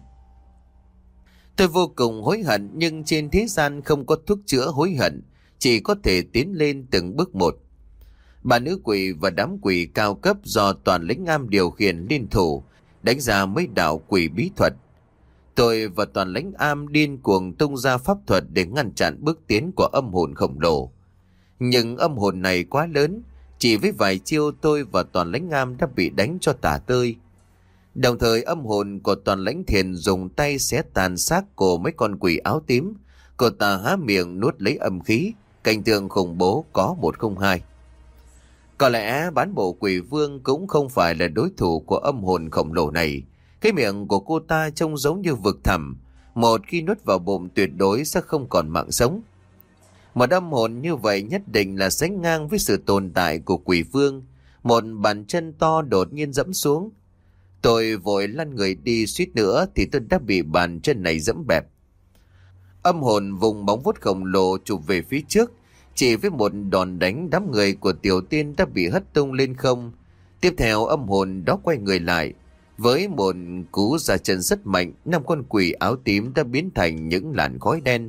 Tôi vô cùng hối hận, nhưng trên thế gian không có thuốc chữa hối hận, chỉ có thể tiến lên từng bước một. Bà nữ quỷ và đám quỷ cao cấp do Toàn Lãnh Am điều khiển liên thủ, đánh ra mấy đạo quỷ bí thuật. Tôi và Toàn Lãnh Am điên cuồng tung ra pháp thuật để ngăn chặn bước tiến của âm hồn khổng lồ. Nhưng âm hồn này quá lớn, chỉ với vài chiêu tôi và Toàn Lãnh Am đã bị đánh cho tả tơi. Đồng thời âm hồn của Toàn Lãnh Thiền dùng tay xé tàn xác của mấy con quỷ áo tím. Cô ta há miệng nuốt lấy âm khí, cảnh tượng khủng bố có một không hai. Có lẽ bán bộ quỷ vương cũng không phải là đối thủ của âm hồn khổng lồ này. Cái miệng của cô ta trông giống như vực thẳm, một khi nuốt vào bụng tuyệt đối sẽ không còn mạng sống. Một âm hồn như vậy nhất định là sánh ngang với sự tồn tại của quỷ vương. Một bàn chân to đột nhiên dẫm xuống. Tôi vội lăn người đi, suýt nữa thì tôi đã bị bàn chân này dẫm bẹp. Âm hồn vùng bóng vuốt khổng lồ chụp về phía trước. Chỉ với một đòn đánh, đám người của Tiểu Tiên đã bị hất tung lên không. Tiếp theo âm hồn đó quay người lại. Với một cú ra chân rất mạnh, năm con quỷ áo tím đã biến thành những làn khói đen.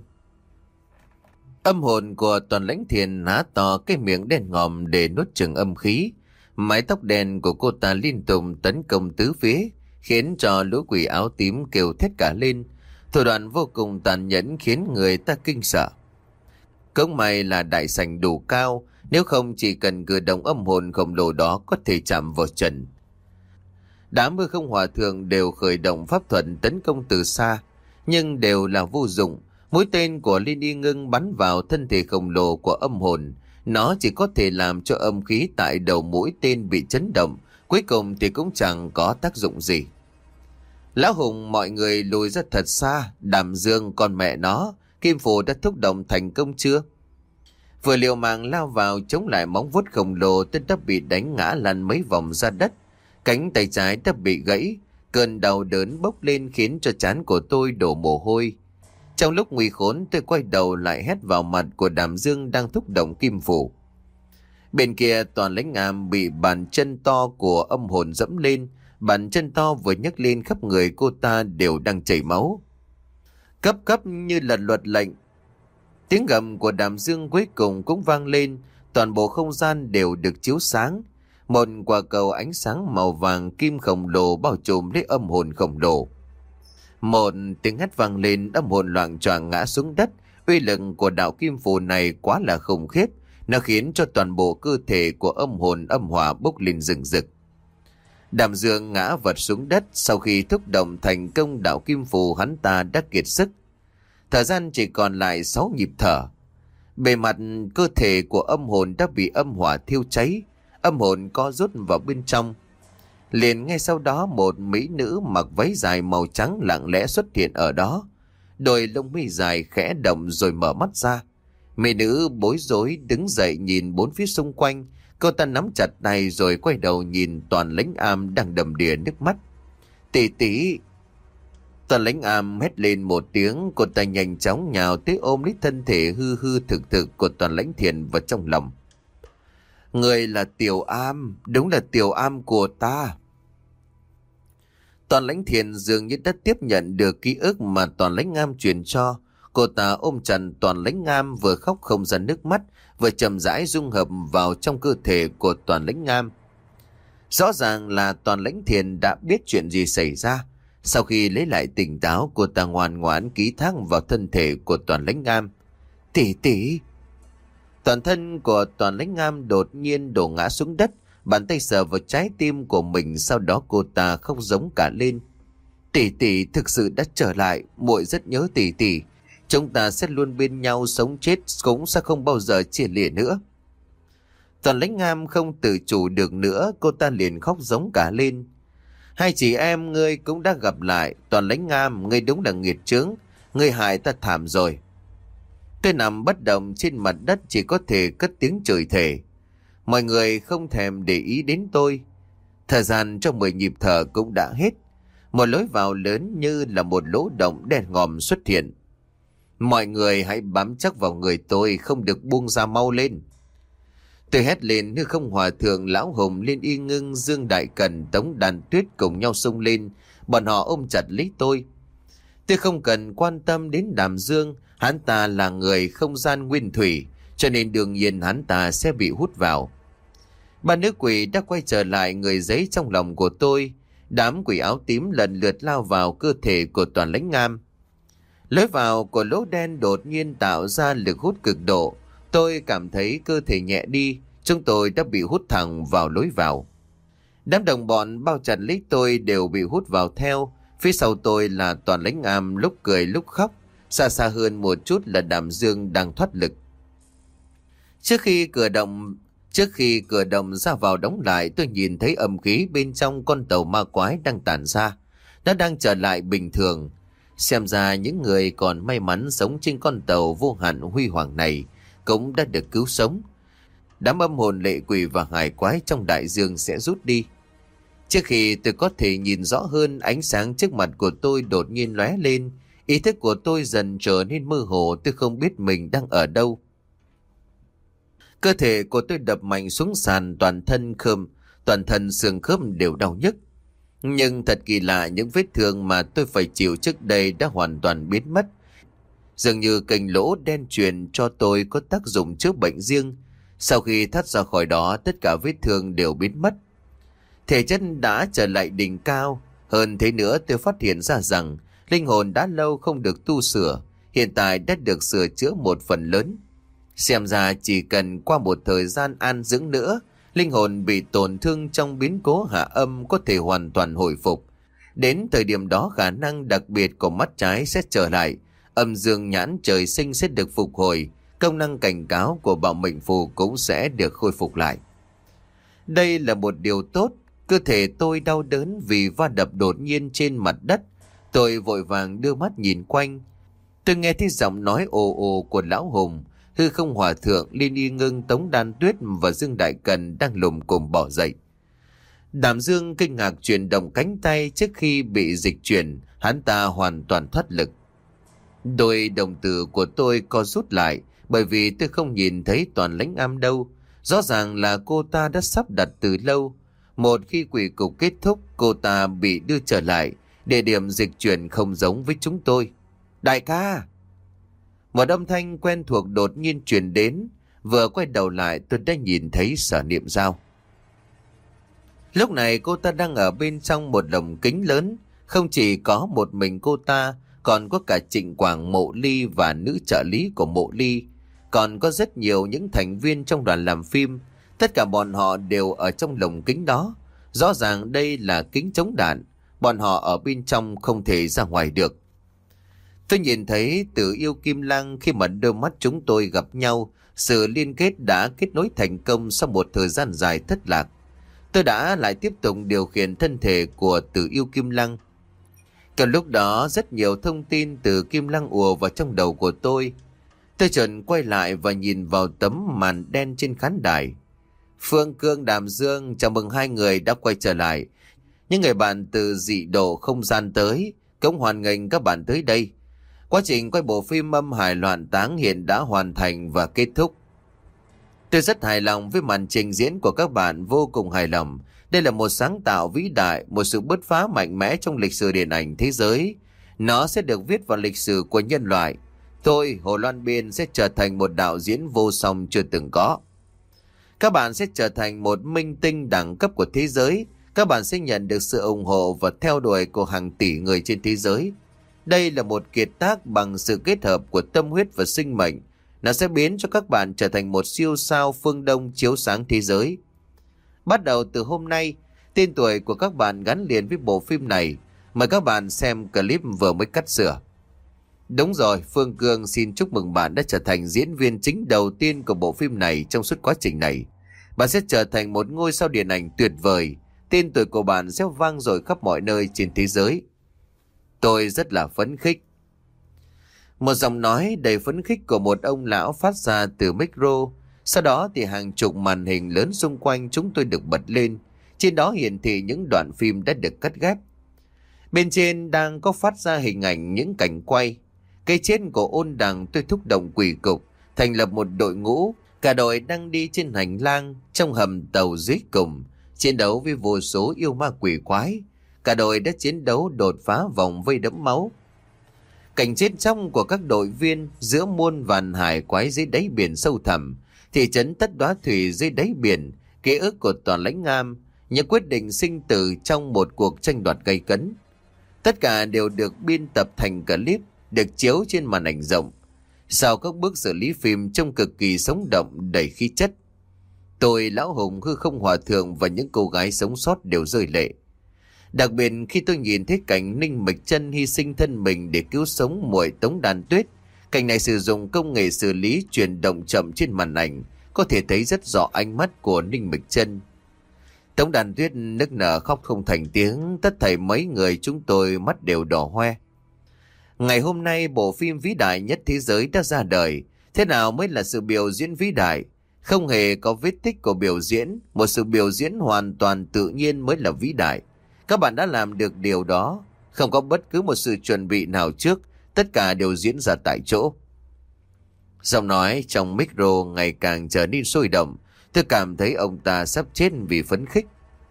Âm hồn của Toàn Lãnh Thiền há to cái miệng đen ngòm để nuốt chửng âm khí. Mái tóc đen của cô ta liên tục tấn công tứ phía, khiến cho lũ quỷ áo tím kêu thét cả lên. Thủ đoạn vô cùng tàn nhẫn khiến người ta kinh sợ. Cũng may là đại sảnh đủ cao, nếu không chỉ cần cử động âm hồn khổng lồ đó có thể chạm vào trần. Đám hư không hòa thượng đều khởi động pháp thuật tấn công từ xa, nhưng đều là vô dụng. Mũi tên của Liên Y Ngưng bắn vào thân thể khổng lồ của âm hồn. Nó chỉ có thể làm cho âm khí tại đầu mũi tên bị chấn động, cuối cùng thì cũng chẳng có tác dụng gì. Lão Hùng mọi người lùi ra thật xa. Đàm Dương con mẹ nó, Kim Phù đã thúc động thành công chưa? Vừa liều mạng lao vào chống lại móng vuốt khổng lồ, tên đã bị đánh ngã lăn mấy vòng ra đất. Cánh tay trái đã bị gãy, cơn đau đớn bốc lên khiến cho trán của tôi đổ mồ hôi. Trong lúc nguy khốn, tôi quay đầu lại hét vào mặt của Đàm Dương đang thúc động kim phủ. Bên kia Toàn Lãnh Am bị bàn chân to của âm hồn dẫm lên, bàn chân to vừa nhấc lên khắp người cô ta đều đang chảy máu. Cấp cấp như là luật lệnh. Tiếng gầm của Đàm Dương cuối cùng cũng vang lên, toàn bộ không gian đều được chiếu sáng. Một quả cầu ánh sáng màu vàng kim khổng lồ bao trùm lấy âm hồn khổng lồ. Một tiếng hét vang lên, âm hồn loạng choạng ngã xuống đất. Uy lực của đạo kim phù này quá là khủng khiếp, nó khiến cho toàn bộ cơ thể của âm hồn âm hỏa bốc lên rừng rực. Đàm Dương ngã vật xuống đất. Sau khi thúc động thành công đạo kim phù, hắn ta đã kiệt sức. Thời gian chỉ còn lại sáu nhịp thở. Bề mặt cơ thể của âm hồn đã bị âm hỏa thiêu cháy. Âm hồn co rút vào bên trong. Liền ngay sau đó một mỹ nữ mặc váy dài màu trắng lặng lẽ xuất hiện ở đó. Đôi lông mi dài khẽ động rồi mở mắt ra. Mỹ nữ bối rối đứng dậy nhìn bốn phía xung quanh. Cô ta nắm chặt tay rồi quay đầu nhìn Toàn Lãnh Am đang đầm đìa nước mắt. Tỷ tỷ. Toàn Lãnh Am hét lên một tiếng. Cô ta nhanh chóng nhào tới ôm lấy thân thể hư hư thực thực của Toàn Lãnh Thiền vào trong lòng. Người là Tiểu Am, đúng là Tiểu Am của ta. Toàn Lãnh Thiền dường như đã tiếp nhận được ký ức mà Toàn Lãnh Am truyền cho. Cô ta ôm chặt Toàn Lãnh Am, vừa khóc không ra nước mắt, vừa chậm rãi dung hợp vào trong cơ thể của Toàn Lãnh Am. Rõ ràng là Toàn Lãnh Thiền đã biết chuyện gì xảy ra. Sau khi lấy lại tỉnh táo, cô ta ngoan ngoãn ký thác vào thân thể của Toàn Lãnh Am. Tỷ tỷ. Toàn thân của Toàn Lãnh Am đột nhiên đổ ngã xuống đất, bàn tay sờ vào trái tim của mình, sau đó cô ta khóc giống cả lên. Tỷ tỷ thực sự đã trở lại, muội rất nhớ tỷ tỷ. Chúng ta sẽ luôn bên nhau, sống chết cũng sẽ không bao giờ chia lìa nữa. Toàn Lãnh Am không tự chủ được nữa, cô ta liền khóc giống cả lên. Hai chị em ngươi cũng đã gặp lại. Toàn Lãnh Am, ngươi đúng là nghiệt chướng. Ngươi hại ta thảm rồi. Tôi nằm bất động trên mặt đất, chỉ có thể cất tiếng chửi thề. Mọi người không thèm để ý đến tôi. Thời gian cho mười nhịp thở cũng đã hết. Một lối vào lớn như là một lỗ động đen ngòm xuất hiện. Mọi người hãy bám chắc vào người tôi, không được buông ra, mau lên. Tôi hét lên như không hòa thượng, Lão Hùng, Liên Y Ngưng, Dương Đại Cần, Tống Đàn Tuyết cùng nhau xông lên. Bọn họ ôm chặt lấy tôi. Tôi không cần quan tâm đến Đàm Dương. Hắn ta là người không gian nguyên thủy, cho nên đương nhiên hắn ta sẽ bị hút vào. Ba nữ quỷ đã quay trở lại người giấy trong lòng của tôi. Đám quỷ áo tím lần lượt lao vào cơ thể của Toàn Lãnh Ngam. Lối vào của lỗ đen đột nhiên tạo ra lực hút cực độ. Tôi cảm thấy cơ thể nhẹ đi. Chúng tôi đã bị hút thẳng vào lối vào. Đám đồng bọn bao chặt lấy tôi đều bị hút vào theo. Phía sau tôi là Toàn Lãnh Ngam lúc cười lúc khóc. Xa xa hơn một chút là Đàm Dương đang thoát lực. Trước khi cửa động Trước khi cửa động ra vào đóng lại, tôi nhìn thấy âm khí bên trong con tàu ma quái đang tản ra. Nó đang trở lại bình thường. Xem ra những người còn may mắn sống trên con tàu vô hạn huy hoàng này cũng đã được cứu sống. Đám âm hồn lệ quỷ và hải quái trong đại dương sẽ rút đi. Trước khi tôi có thể nhìn rõ hơn, ánh sáng trước mặt của tôi đột nhiên lóe lên. Ý thức của tôi dần trở nên mơ hồ, tôi không biết mình đang ở đâu. Cơ thể của tôi đập mạnh xuống sàn, toàn thân khớp, toàn thân xương khớp đều đau nhức. Nhưng thật kỳ lạ, những vết thương mà tôi phải chịu trước đây đã hoàn toàn biến mất. Dường như kênh lỗ đen truyền cho tôi có tác dụng chữa bệnh riêng. Sau khi thoát ra khỏi đó, tất cả vết thương đều biến mất. Thể chất đã trở lại đỉnh cao. Hơn thế nữa, tôi phát hiện ra rằng linh hồn đã lâu không được tu sửa, hiện tại đã được sửa chữa một phần lớn. Xem ra chỉ cần qua một thời gian an dưỡng nữa, linh hồn bị tổn thương trong biến cố hạ âm có thể hoàn toàn hồi phục. Đến thời điểm đó, khả năng đặc biệt của mắt trái sẽ trở lại, âm dương nhãn trời sinh sẽ được phục hồi, công năng cảnh cáo của bảo mệnh phù cũng sẽ được khôi phục lại. Đây là một điều tốt. Cơ thể tôi đau đớn vì va đập đột nhiên trên mặt đất. Tôi vội vàng đưa mắt nhìn quanh. Tôi nghe thấy giọng nói ồ ồ của Lão Hùng, Hư Không Hòa Thượng, Liên Y Ngưng, Tống Đan Tuyết và Dương Đại Cần đang lùm cùng bỏ dậy. Đàm Dương kinh ngạc chuyển động cánh tay, trước khi bị dịch chuyển, hắn ta hoàn toàn thoát lực. Đôi đồng tử của tôi co rút lại, bởi vì tôi không nhìn thấy Toàn Lãnh Ngam đâu. Rõ ràng là cô ta đã sắp đặt từ lâu. Một khi quỷ cục kết thúc, cô ta bị đưa trở lại. Địa điểm dịch chuyển không giống với chúng tôi. Đại ca! Một âm thanh quen thuộc đột nhiên truyền đến. Vừa quay đầu lại, tôi đã nhìn thấy Sở Niệm Dao. Lúc này cô ta đang ở bên trong một lồng kính lớn. Không chỉ có một mình cô ta, còn có cả Trịnh Quảng, Mộ Ly và nữ trợ lý của Mộ Ly. Còn có rất nhiều những thành viên trong đoàn làm phim. Tất cả bọn họ đều ở trong lồng kính đó. Rõ ràng đây là kính chống đạn. Bọn họ ở bên trong không thể ra ngoài được. Tôi nhìn thấy Tử Yêu Kim Lăng, khi mà đôi mắt chúng tôi gặp nhau, sự liên kết đã kết nối thành công sau một thời gian dài thất lạc. Tôi đã lại tiếp tục điều khiển thân thể của Tử Yêu Kim Lăng. Cả lúc đó rất nhiều thông tin từ Kim Lăng ùa vào trong đầu của tôi. Tôi chợt quay lại và nhìn vào tấm màn đen trên khán đài. Phương Cương, Đàm Dương, chào mừng hai người đã quay trở lại. Những người bạn từ dị độ không gian tới, cũng hoan nghênh các bạn tới đây. Quá trình quay bộ phim Âm Hải Loạn Táng hiện đã hoàn thành và kết thúc. Tôi rất hài lòng với màn trình diễn của các bạn, vô cùng hài lòng. Đây là một sáng tạo vĩ đại, một sự bứt phá mạnh mẽ trong lịch sử điện ảnh thế giới. Nó sẽ được viết vào lịch sử của nhân loại. Tôi, Hồ Loan Biên, sẽ trở thành một đạo diễn vô song chưa từng có. Các bạn sẽ trở thành một minh tinh đẳng cấp của thế giới. Các bạn sẽ nhận được sự ủng hộ và theo đuổi của hàng tỷ người trên thế giới. Đây là một kiệt tác bằng sự kết hợp của tâm huyết và sinh mệnh. Nó sẽ biến cho các bạn trở thành một siêu sao phương Đông chiếu sáng thế giới. Bắt đầu từ hôm nay, tên tuổi của các bạn gắn liền với bộ phim này. Mời các bạn xem clip vừa mới cắt sửa. Đúng rồi, Phương Cương xin chúc mừng bạn đã trở thành diễn viên chính đầu tiên của bộ phim này trong suốt quá trình này. Bạn sẽ trở thành một ngôi sao điện ảnh tuyệt vời. Tên tuổi của bạn sẽ vang dội khắp mọi nơi trên thế giới. Tôi rất là phấn khích. Một giọng nói đầy phấn khích của một ông lão phát ra từ micro. Sau đó thì hàng chục màn hình lớn xung quanh chúng tôi được bật lên. Trên đó hiển thị những đoạn phim đã được cắt ghép. Bên trên đang có phát ra hình ảnh những cảnh quay. Cây chết của ôn đằng tôi thúc động quỷ cục, thành lập một đội ngũ. Cả đội đang đi trên hành lang trong hầm tàu dưới cùng, chiến đấu với vô số yêu ma quỷ quái. Cả đội đã chiến đấu đột phá vòng vây đẫm máu. Cảnh chết trong của các đội viên giữa muôn vàn hải quái dưới đáy biển sâu thẳm, thị trấn Tất Đóa Thủy dưới đáy biển, ký ức của toàn lãnh Nam, những quyết định sinh tử trong một cuộc tranh đoạt gay cấn. Tất cả đều được biên tập thành clip, được chiếu trên màn ảnh rộng. Sau các bước xử lý phim trông cực kỳ sống động, đầy khí chất. Tôi, Lão Hùng, Hư Không Hòa Thượng và những cô gái sống sót đều rơi lệ. Đặc biệt khi tôi nhìn thấy cảnh Ninh Mịch Chân hy sinh thân mình để cứu sống muội Tống Đàn Tuyết. Cảnh này sử dụng công nghệ xử lý chuyển động chậm trên màn ảnh, có thể thấy rất rõ ánh mắt của Ninh Mịch Chân. Tống Đàn Tuyết nức nở khóc không thành tiếng, tất thảy mấy người chúng tôi mắt đều đỏ hoe. Ngày hôm nay bộ phim vĩ đại nhất thế giới đã ra đời. Thế nào mới là sự biểu diễn vĩ đại? Không hề có vết tích của biểu diễn, một sự biểu diễn hoàn toàn tự nhiên mới là vĩ đại. Các bạn đã làm được điều đó, không có bất cứ một sự chuẩn bị nào trước, tất cả đều diễn ra tại chỗ. Giọng nói trong micro ngày càng trở nên sôi động, tôi cảm thấy ông ta sắp chết vì phấn khích.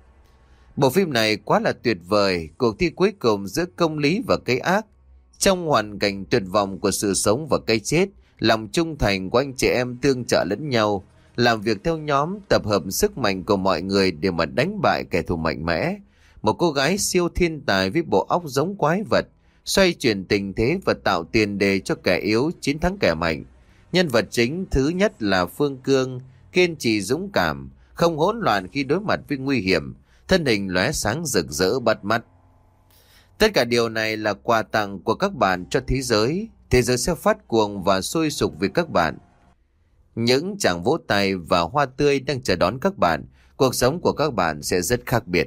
Bộ phim này quá là tuyệt vời, cuộc thi cuối cùng giữa công lý và cái ác. Trong hoàn cảnh tuyệt vọng của sự sống và cái chết, lòng trung thành của anh chị em tương trợ lẫn nhau, làm việc theo nhóm, tập hợp sức mạnh của mọi người để mà đánh bại kẻ thù mạnh mẽ. Một cô gái siêu thiên tài với bộ óc giống quái vật, xoay chuyển tình thế và tạo tiền đề cho kẻ yếu chiến thắng kẻ mạnh. Nhân vật chính thứ nhất là Phương Cương, kiên trì dũng cảm, không hỗn loạn khi đối mặt với nguy hiểm, thân hình lóe sáng rực rỡ bắt mắt. Tất cả điều này là quà tặng của các bạn cho thế giới. Thế giới sẽ phát cuồng và sôi sục vì các bạn. Những tràng vỗ tay và hoa tươi đang chờ đón các bạn. Cuộc sống của các bạn sẽ rất khác biệt.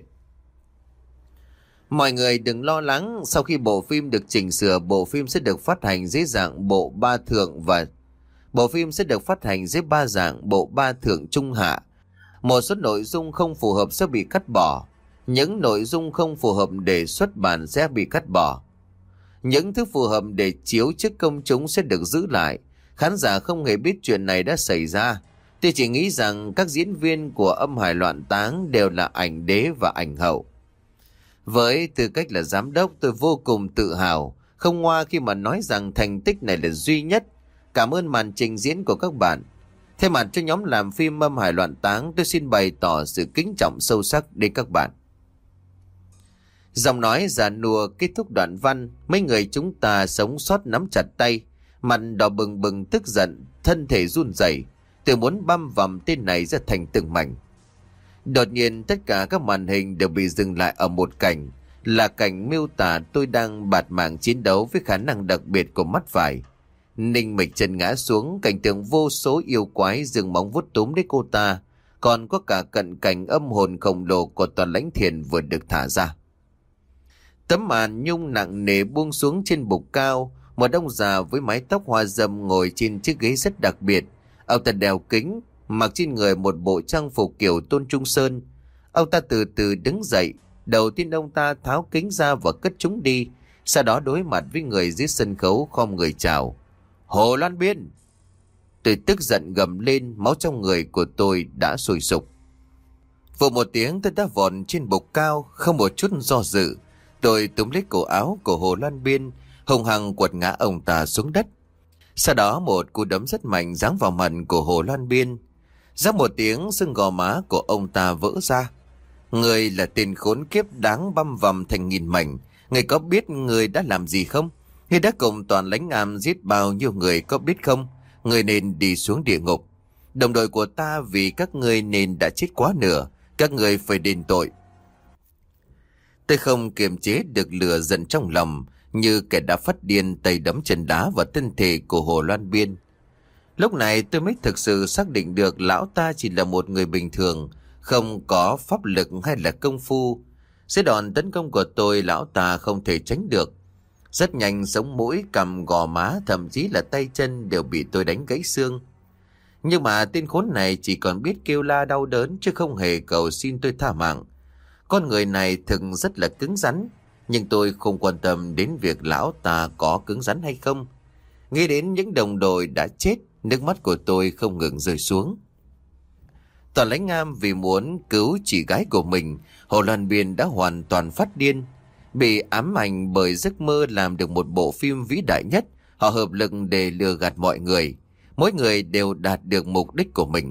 Mọi người đừng lo lắng, sau khi bộ phim được chỉnh sửa, bộ phim sẽ được phát hành dưới dạng bộ ba thượng và bộ phim sẽ được phát hành dưới ba dạng bộ ba thượng trung hạ. Một số nội dung không phù hợp sẽ bị cắt bỏ. Những nội dung không phù hợp để xuất bản sẽ bị cắt bỏ. Những thứ phù hợp để chiếu trước công chúng sẽ được giữ lại. Khán giả không hề biết chuyện này đã xảy ra. Tôi chỉ nghĩ rằng các diễn viên của Âm Hải Loạn Táng đều là ảnh đế và ảnh hậu. Với tư cách là giám đốc, tôi vô cùng tự hào, không ngoa khi mà nói rằng thành tích này là duy nhất. Cảm ơn màn trình diễn của các bạn. Thay mặt cho nhóm làm phim Âm Hải Loạn Táng, tôi xin bày tỏ sự kính trọng sâu sắc đến các bạn. Giọng nói già nua kết thúc đoạn văn, mấy người chúng ta sống sót nắm chặt tay, mặt đỏ bừng bừng tức giận, thân thể run rẩy, tôi muốn băm vằm tên này ra thành từng mảnh. Đột nhiên tất cả các màn hình đều bị dừng lại ở một cảnh, là cảnh miêu tả tôi đang bạt mạng chiến đấu với khả năng đặc biệt của mắt phải. Ninh Mịch Chân ngã xuống, cảnh tượng vô số yêu quái dừng móng vuốt túm đến cô ta, còn có cả cận cảnh âm hồn khổng lồ của Toàn Lãnh Thiền vừa được thả ra. Tấm màn nhung nặng nề buông xuống trên bục cao, một ông già với mái tóc hoa râm ngồi trên chiếc ghế rất đặc biệt. Ông ta đeo kính, mặc trên người một bộ trang phục kiểu Tôn Trung Sơn. Ông ta từ từ đứng dậy, đầu tiên ông ta tháo kính ra và cất chúng đi, sau đó đối mặt với người dưới sân khấu khom người chào. Hồ Loan Biên! Tôi tức giận gầm lên, máu trong người của tôi đã sôi sục. Vừa một tiếng tôi đã vọt trên bục cao, không một chút do dự. Tôi túm lấy cổ áo của Hồ Loan Biên, hùng hăng quật ngã ông ta xuống đất. Sau đó một cú đấm rất mạnh giáng vào mặt của Hồ Loan Biên. Rắc một tiếng, xương gò má của ông ta vỡ ra. Người là tên khốn kiếp đáng băm vằm thành nghìn mảnh. Người có biết người đã làm gì không? Người đã cùng Toàn Lãnh Am giết bao nhiêu người có biết không? Người nên đi xuống địa ngục. Đồng đội của ta vì các người nên đã chết quá nửa. Các người phải đền tội. Tôi không kiềm chế được lửa giận trong lòng, như kẻ đã phát điên tay đấm chân đá vào thân thể của Hồ Loan Biên. Lúc này tôi mới thực sự xác định được lão ta chỉ là một người bình thường, không có pháp lực hay là công phu. Dưới đòn tấn công của tôi, lão ta không thể tránh được. Rất nhanh sống mũi, cằm, gò má, thậm chí là tay chân đều bị tôi đánh gãy xương. Nhưng mà tên khốn này chỉ còn biết kêu la đau đớn chứ không hề cầu xin tôi tha mạng. Con người này thực rất là cứng rắn, nhưng tôi không quan tâm đến việc lão ta có cứng rắn hay không. Nghĩ đến những đồng đội đã chết, nước mắt của tôi không ngừng rơi xuống. Toàn Lãnh Am vì muốn cứu chị gái của mình, Hồ Loan Biên đã hoàn toàn phát điên. Bị ám ảnh bởi giấc mơ làm được một bộ phim vĩ đại nhất, họ hợp lực để lừa gạt mọi người. Mỗi người đều đạt được mục đích của mình.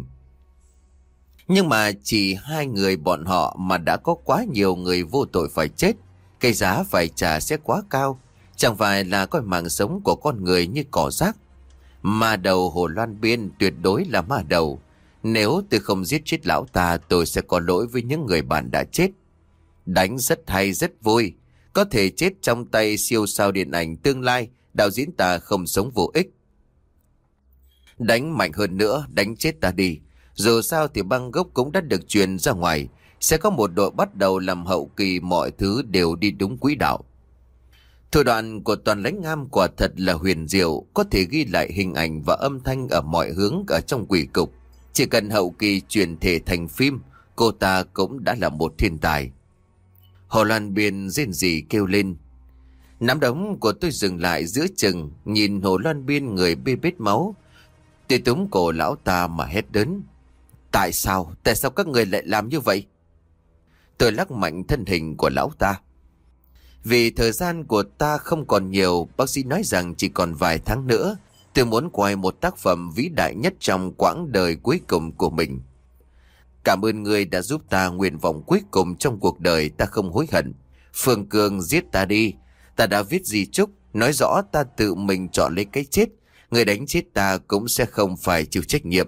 Nhưng mà chỉ hai người bọn họ mà đã có quá nhiều người vô tội phải chết. Cái giá phải trả sẽ quá cao. Chẳng phải là coi mạng sống của con người như cỏ rác. Ma đầu Hồ Loan Biên tuyệt đối là ma đầu. Nếu tôi không giết chết lão ta, tôi sẽ có lỗi với những người bạn đã chết. Đánh rất hay, rất vui. Có thể chết trong tay siêu sao điện ảnh tương lai, đạo diễn ta không sống vô ích. Đánh mạnh hơn nữa, đánh chết ta đi. Dù sao thì băng gốc cũng đã được truyền ra ngoài. Sẽ có một đội bắt đầu làm hậu kỳ, mọi thứ đều đi đúng quỹ đạo. Thủ đoạn của Toàn Lãnh Am quả thật là huyền diệu, có thể ghi lại hình ảnh và âm thanh ở mọi hướng ở trong quỷ cục. Chỉ cần hậu kỳ chuyển thể thành phim, cô ta cũng đã là một thiên tài. Hồ Loan Biên rên rỉ kêu lên. Nắm đấm của tôi dừng lại giữa chừng, nhìn Hồ Loan Biên người bê bết máu. Tôi túm cổ lão ta mà hét lớn. Tại sao? Tại sao các người lại làm như vậy? Tôi lắc mạnh thân hình của lão ta. Vì thời gian của ta không còn nhiều, bác sĩ nói rằng chỉ còn vài tháng nữa. Tôi muốn quay một tác phẩm vĩ đại nhất trong quãng đời cuối cùng của mình. Cảm ơn người đã giúp ta nguyện vọng cuối cùng trong cuộc đời, ta không hối hận. Phương Cương giết ta đi. Ta đã viết di chúc, nói rõ ta tự mình chọn lấy cái chết. Người đánh chết ta cũng sẽ không phải chịu trách nhiệm.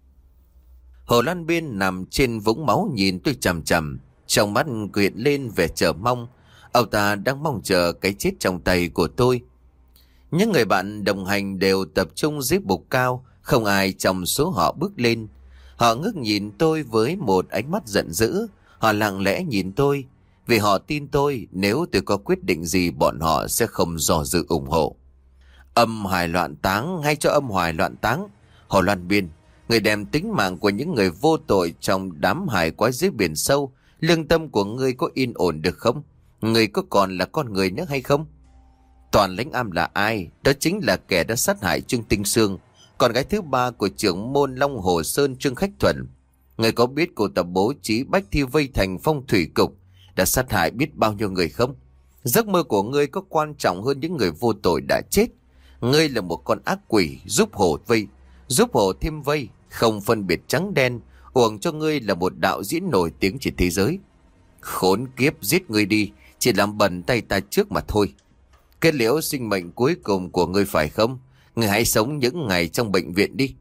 Hồ Loan Biên nằm trên vũng máu nhìn tôi chằm chằm, trong mắt hiện lên vẻ chờ mong. Ông ta đang mong chờ cái chết trong tay của tôi. Những người bạn đồng hành đều tập trung dưới bục cao, không ai trong số họ bước lên. Họ ngước nhìn tôi với một ánh mắt giận dữ. Họ lặng lẽ nhìn tôi, vì họ tin tôi, nếu tôi có quyết định gì bọn họ sẽ không dò dự ủng hộ. Âm hài loạn táng hay cho âm hài loạn táng, Hồ Loan Biên, người đem tính mạng của những người vô tội trong đám hải quái dưới biển sâu, lương tâm của ngươi có yên ổn được không? Ngươi có còn là con người nữa hay không? Toàn Lãnh Am là ai? Đó chính là kẻ đã sát hại Trương Tinh Sương, con gái thứ ba của trưởng môn Long Hồ Sơn Trương Khách Thuần. Ngươi có biết cô ta bố trí bách thi vây thành phong thủy cục, đã sát hại biết bao nhiêu người không? Giấc mơ của ngươi có quan trọng hơn những người vô tội đã chết. Ngươi là một con ác quỷ, giúp hổ vây, giúp hổ thêm vây, không phân biệt trắng đen, uổng cho ngươi là một đạo diễn nổi tiếng trên thế giới. Khốn kiếp, giết ngươi đi, chỉ làm bẩn tay ta trước mà thôi. Kết liễu sinh mệnh cuối cùng của ngươi phải không? Ngươi hãy sống những ngày trong bệnh viện đi.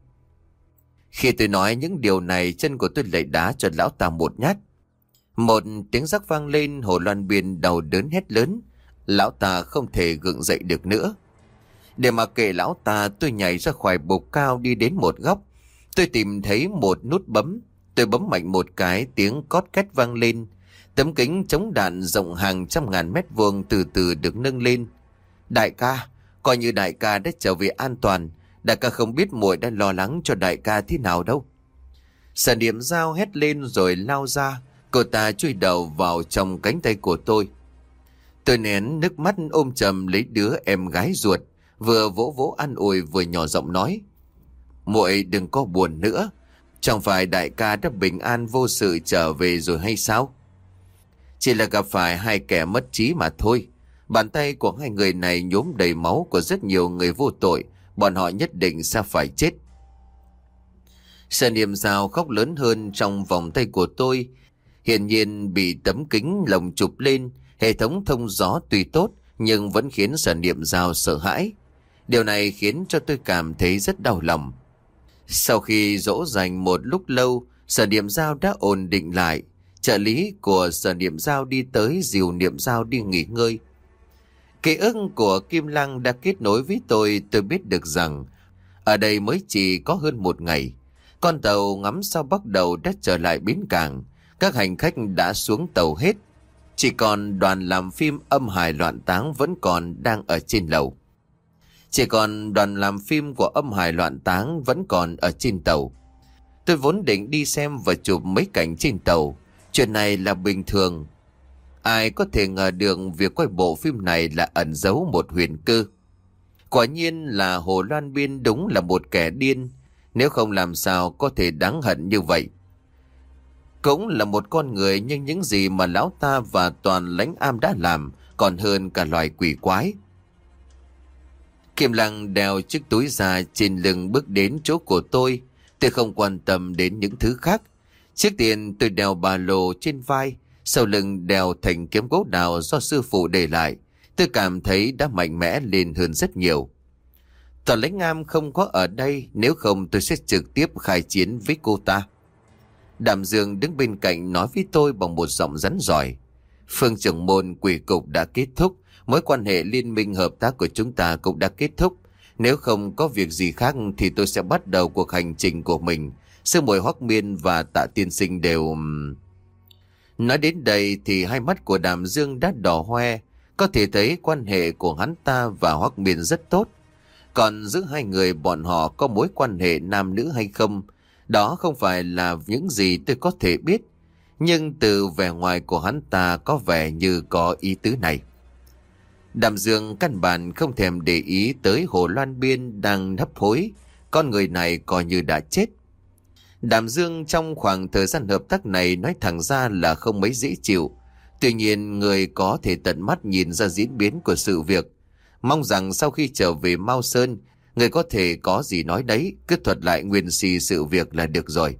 Khi tôi nói những điều này, chân của tôi lại đá cho lão ta một nhát. Một tiếng rắc vang lên, Hồ Loan Biên đau đớn hét lớn. Lão ta không thể gượng dậy được nữa. Để mà kệ lão ta, tôi nhảy ra khỏi bục cao đi đến một góc. Tôi tìm thấy một nút bấm. Tôi bấm mạnh một cái, tiếng cót két vang lên. Tấm kính chống đạn rộng hàng trăm ngàn mét vuông từ từ được nâng lên. Đại ca, coi như đại ca đã trở về an toàn. Đại ca không biết muội đã lo lắng cho đại ca thế nào đâu. Sở Niệm Dao hét lên rồi lao ra. Cô ta chui đầu vào trong cánh tay của tôi. Tôi nén nước mắt ôm chầm lấy đứa em gái ruột, vừa vỗ vỗ an ủi vừa nhỏ giọng nói. Muội đừng có buồn nữa. Chẳng phải đại ca đã bình an vô sự trở về rồi hay sao? Chỉ là gặp phải hai kẻ mất trí mà thôi. Bàn tay của hai người này nhuốm đầy máu của rất nhiều người vô tội. Bọn họ nhất định sẽ phải chết. Sở Niệm Dao khóc lớn hơn trong vòng tay của tôi. Hiển nhiên bị tấm kính lồng chụp lên. Hệ thống thông gió tuy tốt nhưng vẫn khiến Sở Niệm Dao sợ hãi. Điều này khiến cho tôi cảm thấy rất đau lòng. Sau khi dỗ dành một lúc lâu, Sở Niệm Dao đã ổn định lại. Trợ lý của Sở Niệm Dao đi tới dìu Niệm Dao đi nghỉ ngơi. Ký ức của Kim Lăng đã kết nối với tôi. Tôi biết được rằng ở đây mới chỉ có hơn một ngày. Con tàu ngắm sao Bắc Đầu đã trở lại bến cảng. Các hành khách đã xuống tàu hết. Chỉ còn đoàn làm phim Âm Hài Loạn Táng vẫn còn đang ở trên lầu. Chỉ còn đoàn làm phim của Âm Hài Loạn Táng vẫn còn ở trên tàu. Tôi vốn định đi xem và chụp mấy cảnh trên tàu. Chuyện này là bình thường. Ai có thể ngờ được việc quay bộ phim này là ẩn giấu một huyền cơ. Quả nhiên là Hồ Loan Biên đúng là một kẻ điên. Nếu không làm sao có thể đáng hận như vậy. Cũng là một con người, nhưng những gì mà lão ta và toàn lãnh am đã làm còn hơn cả loài quỷ quái. Kim Lăng đeo chiếc túi ra trên lưng bước đến chỗ của tôi. Tôi không quan tâm đến những thứ khác. Trước tiên tôi đeo ba lô trên vai, sau lưng đeo thành kiếm gỗ đào do sư phụ để lại. Tôi cảm thấy đã mạnh mẽ lên hơn rất nhiều. Toàn lãnh am không có ở đây, nếu không tôi sẽ trực tiếp khai chiến với cô ta. Đàm Dương đứng bên cạnh nói với tôi bằng một giọng rắn giỏi. Phương trưởng môn quỷ cục đã kết thúc, mối quan hệ liên minh hợp tác của chúng ta cũng đã kết thúc. Nếu không có việc gì khác thì tôi sẽ bắt đầu cuộc hành trình của mình. Sư muội Hoắc Miên và Tạ tiên sinh đều... Nói đến đây thì hai mắt của Đàm Dương đã đỏ hoe. Có thể thấy quan hệ của hắn ta và Hoắc Miên rất tốt. Còn giữa hai người bọn họ có mối quan hệ nam nữ hay không, đó không phải là những gì tôi có thể biết. Nhưng từ vẻ ngoài của hắn ta có vẻ như có ý tứ này. Đàm Dương căn bản không thèm để ý tới Hồ Loan Biên đang hấp hối. Con người này coi như đã chết. Đàm Dương trong khoảng thời gian hợp tác này nói thẳng ra là không mấy dễ chịu. Tuy nhiên người có thể tận mắt nhìn ra diễn biến của sự việc. Mong rằng sau khi trở về Mao Sơn, người có thể có gì nói đấy, cứ thuật lại nguyên si sự việc là được rồi.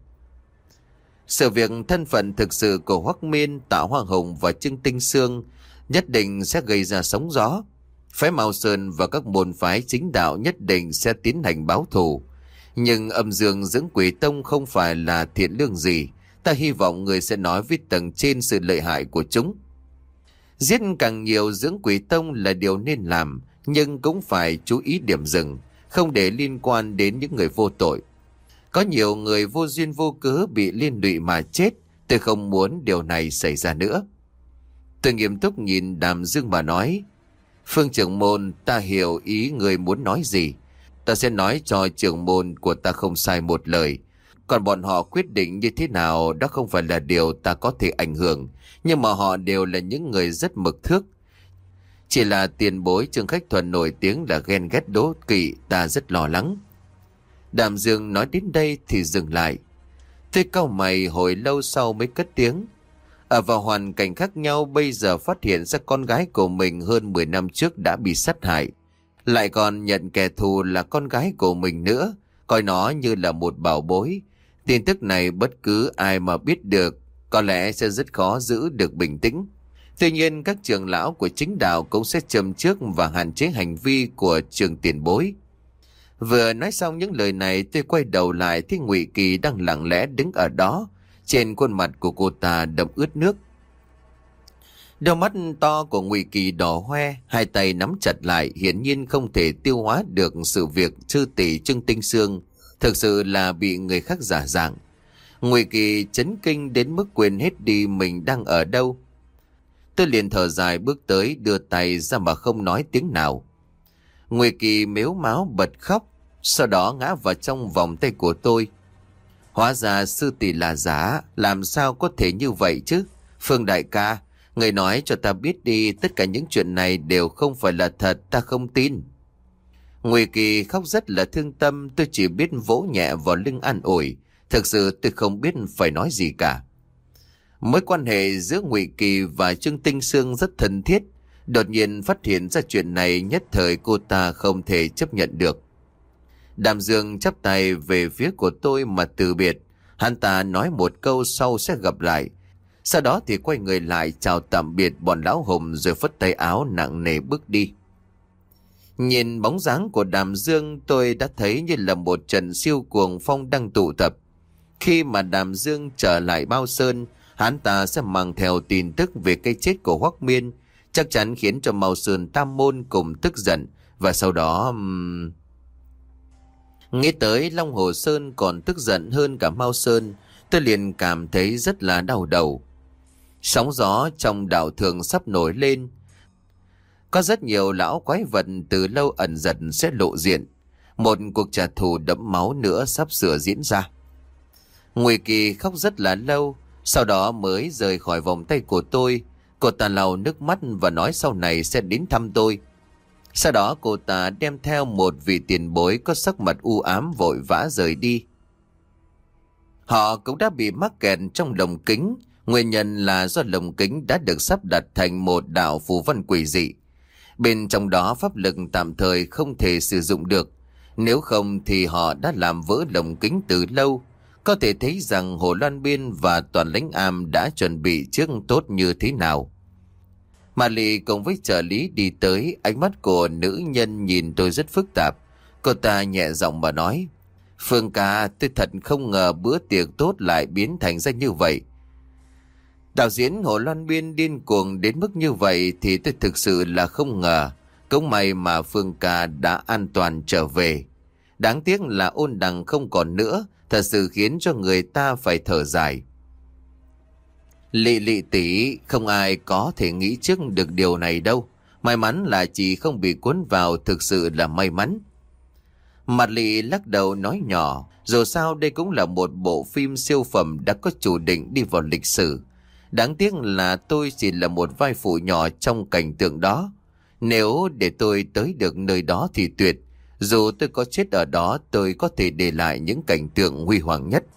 Sự việc thân phận thực sự của Hoắc Miên, Tạ Hoa Hồng và Trương Tinh Sương nhất định sẽ gây ra sóng gió. Phái Mao Sơn và các môn phái chính đạo nhất định sẽ tiến hành báo thù. Nhưng âm dương dưỡng quỷ tông không phải là thiện lương gì. Ta hy vọng người sẽ nói với tầng trên sự lợi hại của chúng. Giết càng nhiều dưỡng quỷ tông là điều nên làm, nhưng cũng phải chú ý điểm dừng, không để liên quan đến những người vô tội. Có nhiều người vô duyên vô cớ bị liên lụy mà chết. Tôi không muốn điều này xảy ra nữa. Tôi nghiêm túc nhìn Đàm Dương mà nói. Phương trưởng môn, ta hiểu ý người muốn nói gì. Ta sẽ nói cho trưởng môn của ta không sai một lời. Còn bọn họ quyết định như thế nào đó không phải là điều ta có thể ảnh hưởng. Nhưng mà họ đều là những người rất mực thước. Chỉ là tiền bối Trương Khách Thuần nổi tiếng là ghen ghét đố kỵ, ta rất lo lắng. Đàm Dương nói đến đây thì dừng lại. Tôi cau mày hồi lâu sau mới cất tiếng. Ở vào hoàn cảnh khác nhau, bây giờ phát hiện ra con gái của mình hơn mười năm trước đã bị sát hại. Lại còn nhận kẻ thù là con gái của mình nữa, coi nó như là một bảo bối. Tin tức này bất cứ ai mà biết được có lẽ sẽ rất khó giữ được bình tĩnh. Tuy nhiên các trưởng lão của chính đạo cũng sẽ châm trước và hạn chế hành vi của trường tiền bối. Vừa nói xong những lời này, tôi quay đầu lại thấy Ngụy Kỳ đang lặng lẽ đứng ở đó. Trên khuôn mặt của cô ta đẫm ướt nước. Đôi mắt to của Ngụy Kỳ đỏ hoe, hai tay nắm chặt lại, hiển nhiên không thể tiêu hóa được sự việc sư tỷ Trương Tinh Sương thực sự là bị người khác giả dạng. Ngụy Kỳ chấn kinh đến mức quên hết đi mình đang ở đâu. Tôi liền thở dài bước tới, đưa tay ra mà không nói tiếng nào. Ngụy Kỳ mếu máo bật khóc, sau đó ngã vào trong vòng tay của tôi. Hóa ra sư tỷ là giả, làm sao có thể như vậy chứ? Phương đại ca, người nói cho ta biết đi, tất cả những chuyện này đều không phải là thật, ta không tin. Ngụy Kỳ khóc rất là thương tâm, tôi chỉ biết vỗ nhẹ vào lưng an ủi. Thực sự tôi không biết phải nói gì cả. Mối quan hệ giữa Ngụy Kỳ và Trương Tinh Sương rất thân thiết. Đột nhiên phát hiện ra chuyện này, nhất thời cô ta không thể chấp nhận được. Đàm Dương chắp tay về phía của tôi mà từ biệt. Hắn ta nói một câu sau sẽ gặp lại. Sau đó thì quay người lại chào tạm biệt bọn lão hùng rồi phất tay áo nặng nề bước đi. Nhìn bóng dáng của Đàm Dương, tôi đã thấy như là một trận siêu cuồng phong đang tụ tập. Khi mà Đàm Dương trở lại Bao Sơn, hắn ta sẽ mang theo tin tức về cái chết của Hoắc Miên, chắc chắn khiến cho Mao Sơn Tam Môn cùng tức giận. Và sau đó... Um... Nghĩ tới Long Hồ Sơn còn tức giận hơn cả Mao Sơn, tôi liền cảm thấy rất là đau đầu. Sóng gió trong đảo thường sắp nổi lên. Có rất nhiều lão quái vật từ lâu ẩn dật sẽ lộ diện. Một cuộc trả thù đẫm máu nữa sắp sửa diễn ra. Nguy Kỳ khóc rất là lâu, sau đó mới rời khỏi vòng tay của tôi. Cô ta lau nước mắt và nói sau này sẽ đến thăm tôi. Sau đó cô ta đem theo một vị tiền bối có sắc mặt u ám vội vã rời đi. Họ cũng đã bị mắc kẹt trong lồng kính. Nguyên nhân là do lồng kính đã được sắp đặt thành một đạo phù văn quỷ dị. Bên trong đó pháp lực tạm thời không thể sử dụng được. Nếu không thì họ đã làm vỡ lồng kính từ lâu. Có thể thấy rằng Hồ Loan Biên và Toàn Lãnh Am đã chuẩn bị trước tốt như thế nào. Mà Lị cùng với trợ lý đi tới, ánh mắt của nữ nhân nhìn tôi rất phức tạp. Cô ta nhẹ giọng mà nói: Phương ca, tôi thật không ngờ bữa tiệc tốt lại biến thành ra như vậy. Đạo diễn Hồ Loan Biên điên cuồng đến mức như vậy thì tôi thực sự là không ngờ. Cũng may mà Phương ca đã an toàn trở về. Đáng tiếc là ôn đằng không còn nữa, thật sự khiến cho người ta phải thở dài. Lị Lị tỷ, không ai có thể nghĩ trước được điều này đâu. May mắn là chị không bị cuốn vào, thực sự là may mắn. Mặt Lị lắc đầu nói nhỏ, dù sao đây cũng là một bộ phim siêu phẩm đã có chủ định đi vào lịch sử. Đáng tiếc là tôi chỉ là một vai phụ nhỏ trong cảnh tượng đó. Nếu để tôi tới được nơi đó thì tuyệt. Dù tôi có chết ở đó, tôi có thể để lại những cảnh tượng huy hoàng nhất.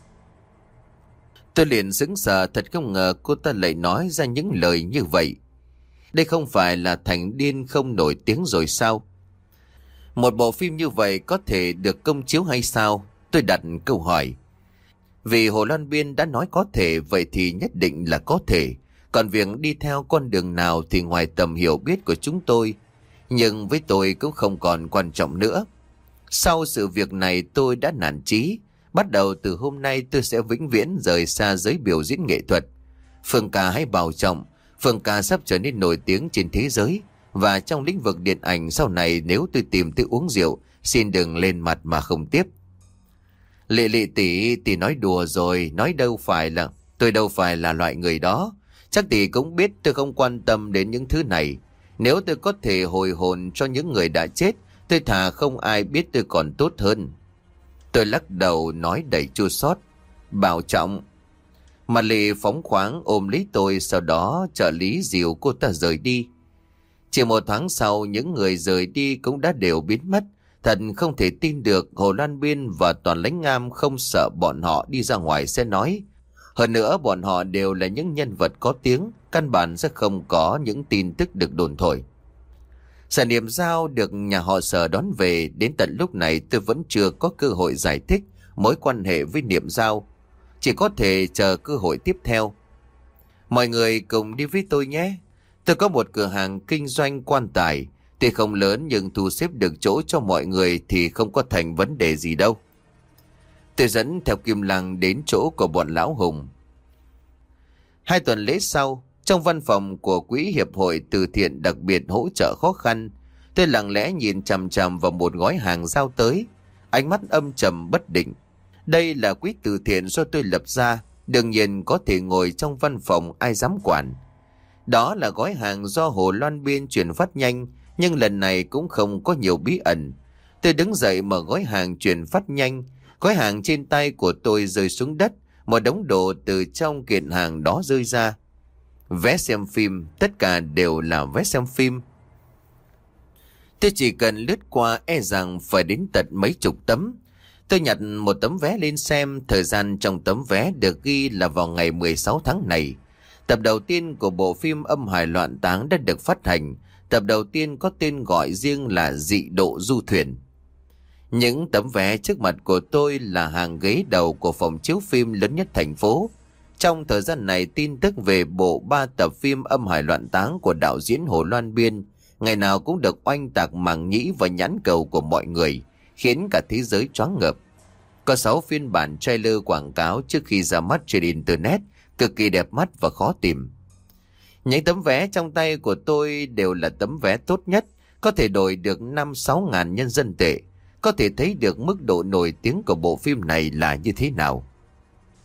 Tôi liền sững sờ, thật không ngờ cô ta lại nói ra những lời như vậy. Đây không phải là thành điên không nổi tiếng rồi sao? Một bộ phim như vậy có thể được công chiếu hay sao? Tôi đặt câu hỏi. Vì Hồ Loan Biên đã nói có thể, vậy thì nhất định là có thể. Còn việc đi theo con đường nào thì ngoài tầm hiểu biết của chúng tôi. Nhưng với tôi cũng không còn quan trọng nữa. Sau sự việc này tôi đã nản chí. Bắt đầu từ hôm nay tôi sẽ vĩnh viễn rời xa giới biểu diễn nghệ thuật. Phương ca hãy bảo trọng. Phương ca sắp trở nên nổi tiếng trên thế giới. Và trong lĩnh vực điện ảnh sau này nếu tôi tìm tôi uống rượu, xin đừng lên mặt mà không tiếp. Lị Lị tỷ tỷ nói đùa rồi, nói đâu phải là, tôi đâu phải là loại người đó. Chắc tỷ cũng biết tôi không quan tâm đến những thứ này. Nếu tôi có thể hồi hồn cho những người đã chết, tôi thà không ai biết tôi còn tốt hơn. Tôi lắc đầu nói đầy chua xót. Bảo trọng. Mà Lị phóng khoáng ôm lấy tôi, sau đó trợ lý dìu cô ta rời đi. Chỉ một tháng sau, những người rời đi cũng đã đều biến mất. Thật không thể tin được Hồ Loan Biên và Toàn Lãnh Am không sợ bọn họ đi ra ngoài sẽ nói. Hơn nữa bọn họ đều là những nhân vật có tiếng, căn bản sẽ không có những tin tức được đồn thổi. Sở Niệm Giao được nhà họ Sở đón về, đến tận lúc này tôi vẫn chưa có cơ hội giải thích mối quan hệ với Niệm Giao. Chỉ có thể chờ cơ hội tiếp theo. Mọi người cùng đi với tôi nhé. Tôi có một cửa hàng kinh doanh quan tài. Tuy không lớn nhưng thu xếp được chỗ cho mọi người thì không có thành vấn đề gì đâu. Tôi dẫn theo Kim Lăng đến chỗ của bọn lão Hùng. Hai tuần lễ sau, trong văn phòng của Quỹ Hiệp hội Từ thiện đặc biệt hỗ trợ khó khăn, tôi lặng lẽ nhìn chằm chằm vào một gói hàng giao tới, ánh mắt âm trầm bất định. Đây là quỹ từ thiện do tôi lập ra, đương nhiên có thể ngồi trong văn phòng ai dám quản. Đó là gói hàng do Hồ Loan Biên chuyển phát nhanh, nhưng lần này cũng không có nhiều bí ẩn. Tôi đứng dậy mở gói hàng chuyển phát nhanh, gói hàng trên tay của tôi rơi xuống đất, một đống đồ từ trong kiện hàng đó rơi ra. Vé xem phim, tất cả đều là vé xem phim. Tôi chỉ cần lướt qua e rằng phải đến tận mấy chục tấm. Tôi nhặt một tấm vé lên xem, thời gian trong tấm vé được ghi là vào ngày mười sáu tháng này. Tập đầu tiên của bộ phim Âm Hài Loạn Táng đã được phát hành. Tập đầu tiên có tên gọi riêng là Dị Độ Du Thuyền. Những tấm vé trước mặt của tôi là hàng ghế đầu của phòng chiếu phim lớn nhất thành phố. Trong thời gian này, tin tức về bộ ba tập phim Âm Hài Loạn Táng của đạo diễn Hồ Loan Biên ngày nào cũng được oanh tạc màng nhĩ và nhãn cầu của mọi người, khiến cả thế giới choáng ngợp. Có sáu phiên bản trailer quảng cáo trước khi ra mắt trên Internet, cực kỳ đẹp mắt và khó tìm. Những tấm vé trong tay của tôi đều là tấm vé tốt nhất, có thể đổi được năm sáu ngàn nhân dân tệ. Có thể thấy được mức độ nổi tiếng của bộ phim này là như thế nào.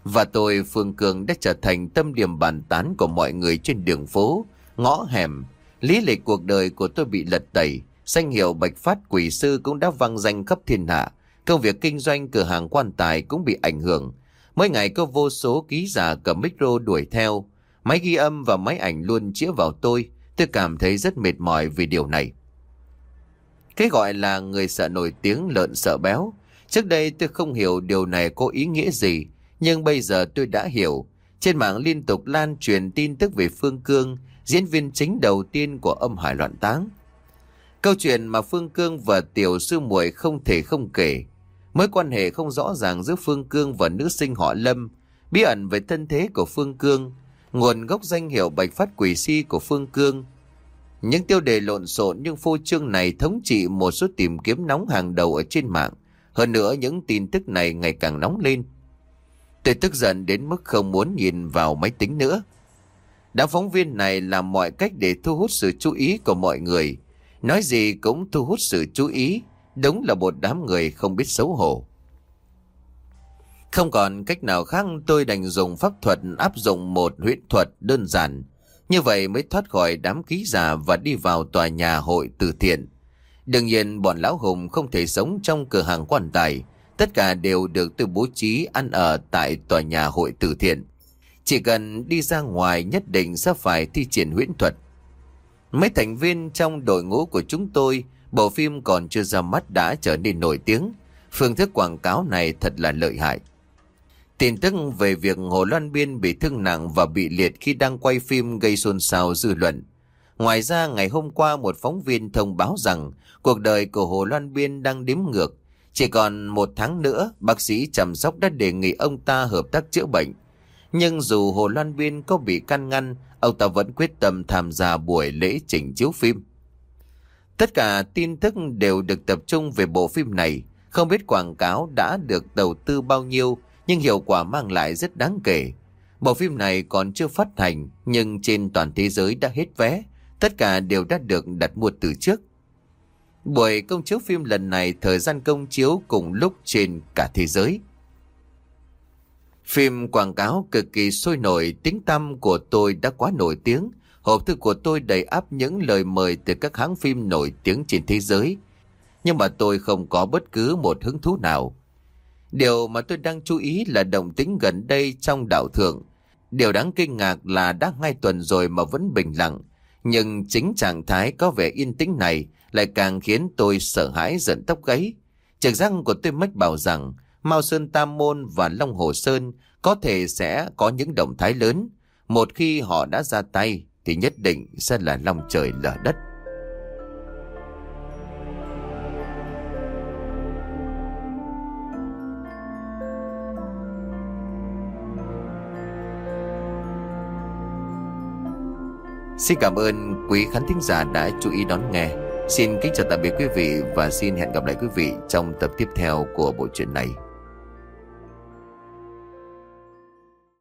Và tôi, Phương Cương, đã trở thành tâm điểm bàn tán của mọi người trên đường phố, ngõ hẻm. Lý lịch cuộc đời của tôi bị lật tẩy, danh hiệu Bạch Phát Quỷ Sư cũng đã vang danh khắp thiên hạ. Công việc kinh doanh cửa hàng quan tài cũng bị ảnh hưởng. Mỗi ngày có vô số ký giả cầm micro đuổi theo. Máy ghi âm và máy ảnh luôn chĩa vào tôi. Tôi cảm thấy rất mệt mỏi vì điều này. Cái gọi là người sợ nổi tiếng, lợn sợ béo. Trước đây tôi không hiểu điều này có ý nghĩa gì, nhưng bây giờ tôi đã hiểu. Trên mạng liên tục lan truyền tin tức về Phương Cương, diễn viên chính đầu tiên của Âm Hải Loạn Táng. Câu chuyện mà Phương Cương và tiểu sư muội không thể không kể. Mối quan hệ không rõ ràng giữa Phương Cương và nữ sinh họ Lâm, bí ẩn về thân thế của Phương Cương, nguồn gốc danh hiệu Bạch Phát Quỷ Si của Phương Cương. Những tiêu đề lộn xộn nhưng phô trương này thống trị một số tìm kiếm nóng hàng đầu ở trên mạng. Hơn nữa, những tin tức này ngày càng nóng lên. Tôi tức giận đến mức không muốn nhìn vào máy tính nữa. Đám phóng viên này làm mọi cách để thu hút sự chú ý của mọi người. Nói gì cũng thu hút sự chú ý. Đúng là một đám người không biết xấu hổ. Không còn cách nào khác, tôi đành dùng pháp thuật áp dụng một huyễn thuật đơn giản. Như vậy mới thoát khỏi đám ký giả và đi vào tòa nhà hội từ thiện. Đương nhiên bọn lão hùng không thể sống trong cửa hàng quan tài. Tất cả đều được tôi bố trí ăn ở tại tòa nhà hội từ thiện. Chỉ cần đi ra ngoài nhất định sẽ phải thi triển huyễn thuật. Mấy thành viên trong đội ngũ của chúng tôi, bộ phim còn chưa ra mắt đã trở nên nổi tiếng. Phương thức quảng cáo này thật là lợi hại. Tin tức về việc Hồ Loan Biên bị thương nặng và bị liệt khi đang quay phim gây xôn xao dư luận. Ngoài ra, ngày hôm qua một phóng viên thông báo rằng cuộc đời của Hồ Loan Biên đang đếm ngược. Chỉ còn một tháng nữa, bác sĩ chăm sóc đã đề nghị ông ta hợp tác chữa bệnh. Nhưng dù Hồ Loan Biên có bị can ngăn, ông ta vẫn quyết tâm tham gia buổi lễ trình chiếu phim. Tất cả tin tức đều được tập trung về bộ phim này. Không biết quảng cáo đã được đầu tư bao nhiêu, nhưng hiệu quả mang lại rất đáng kể. Bộ phim này còn chưa phát hành, nhưng trên toàn thế giới đã hết vé. Tất cả đều đã được đặt mua từ trước. Buổi công chiếu phim lần này thời gian công chiếu cùng lúc trên cả thế giới. Phim quảng cáo cực kỳ sôi nổi, tiếng tăm của tôi đã quá nổi tiếng. Hộp thư của tôi đầy ắp những lời mời từ các hãng phim nổi tiếng trên thế giới. Nhưng mà tôi không có bất cứ một hứng thú nào. Điều mà tôi đang chú ý là động tĩnh gần đây trong đạo thượng. Điều đáng kinh ngạc là đã hai tuần rồi mà vẫn bình lặng. Nhưng chính trạng thái có vẻ yên tĩnh này lại càng khiến tôi sợ hãi giận tóc gáy. Trực giác của tôi mách bảo rằng Mao Sơn Tam Môn và Long Hồ Sơn có thể sẽ có những động thái lớn. Một khi họ đã ra tay thì nhất định sẽ là long trời lở đất. Xin cảm ơn quý khán thính giả đã chú ý đón nghe. Xin kính chào tạm biệt quý vị và xin hẹn gặp lại quý vị trong tập tiếp theo của bộ truyện này.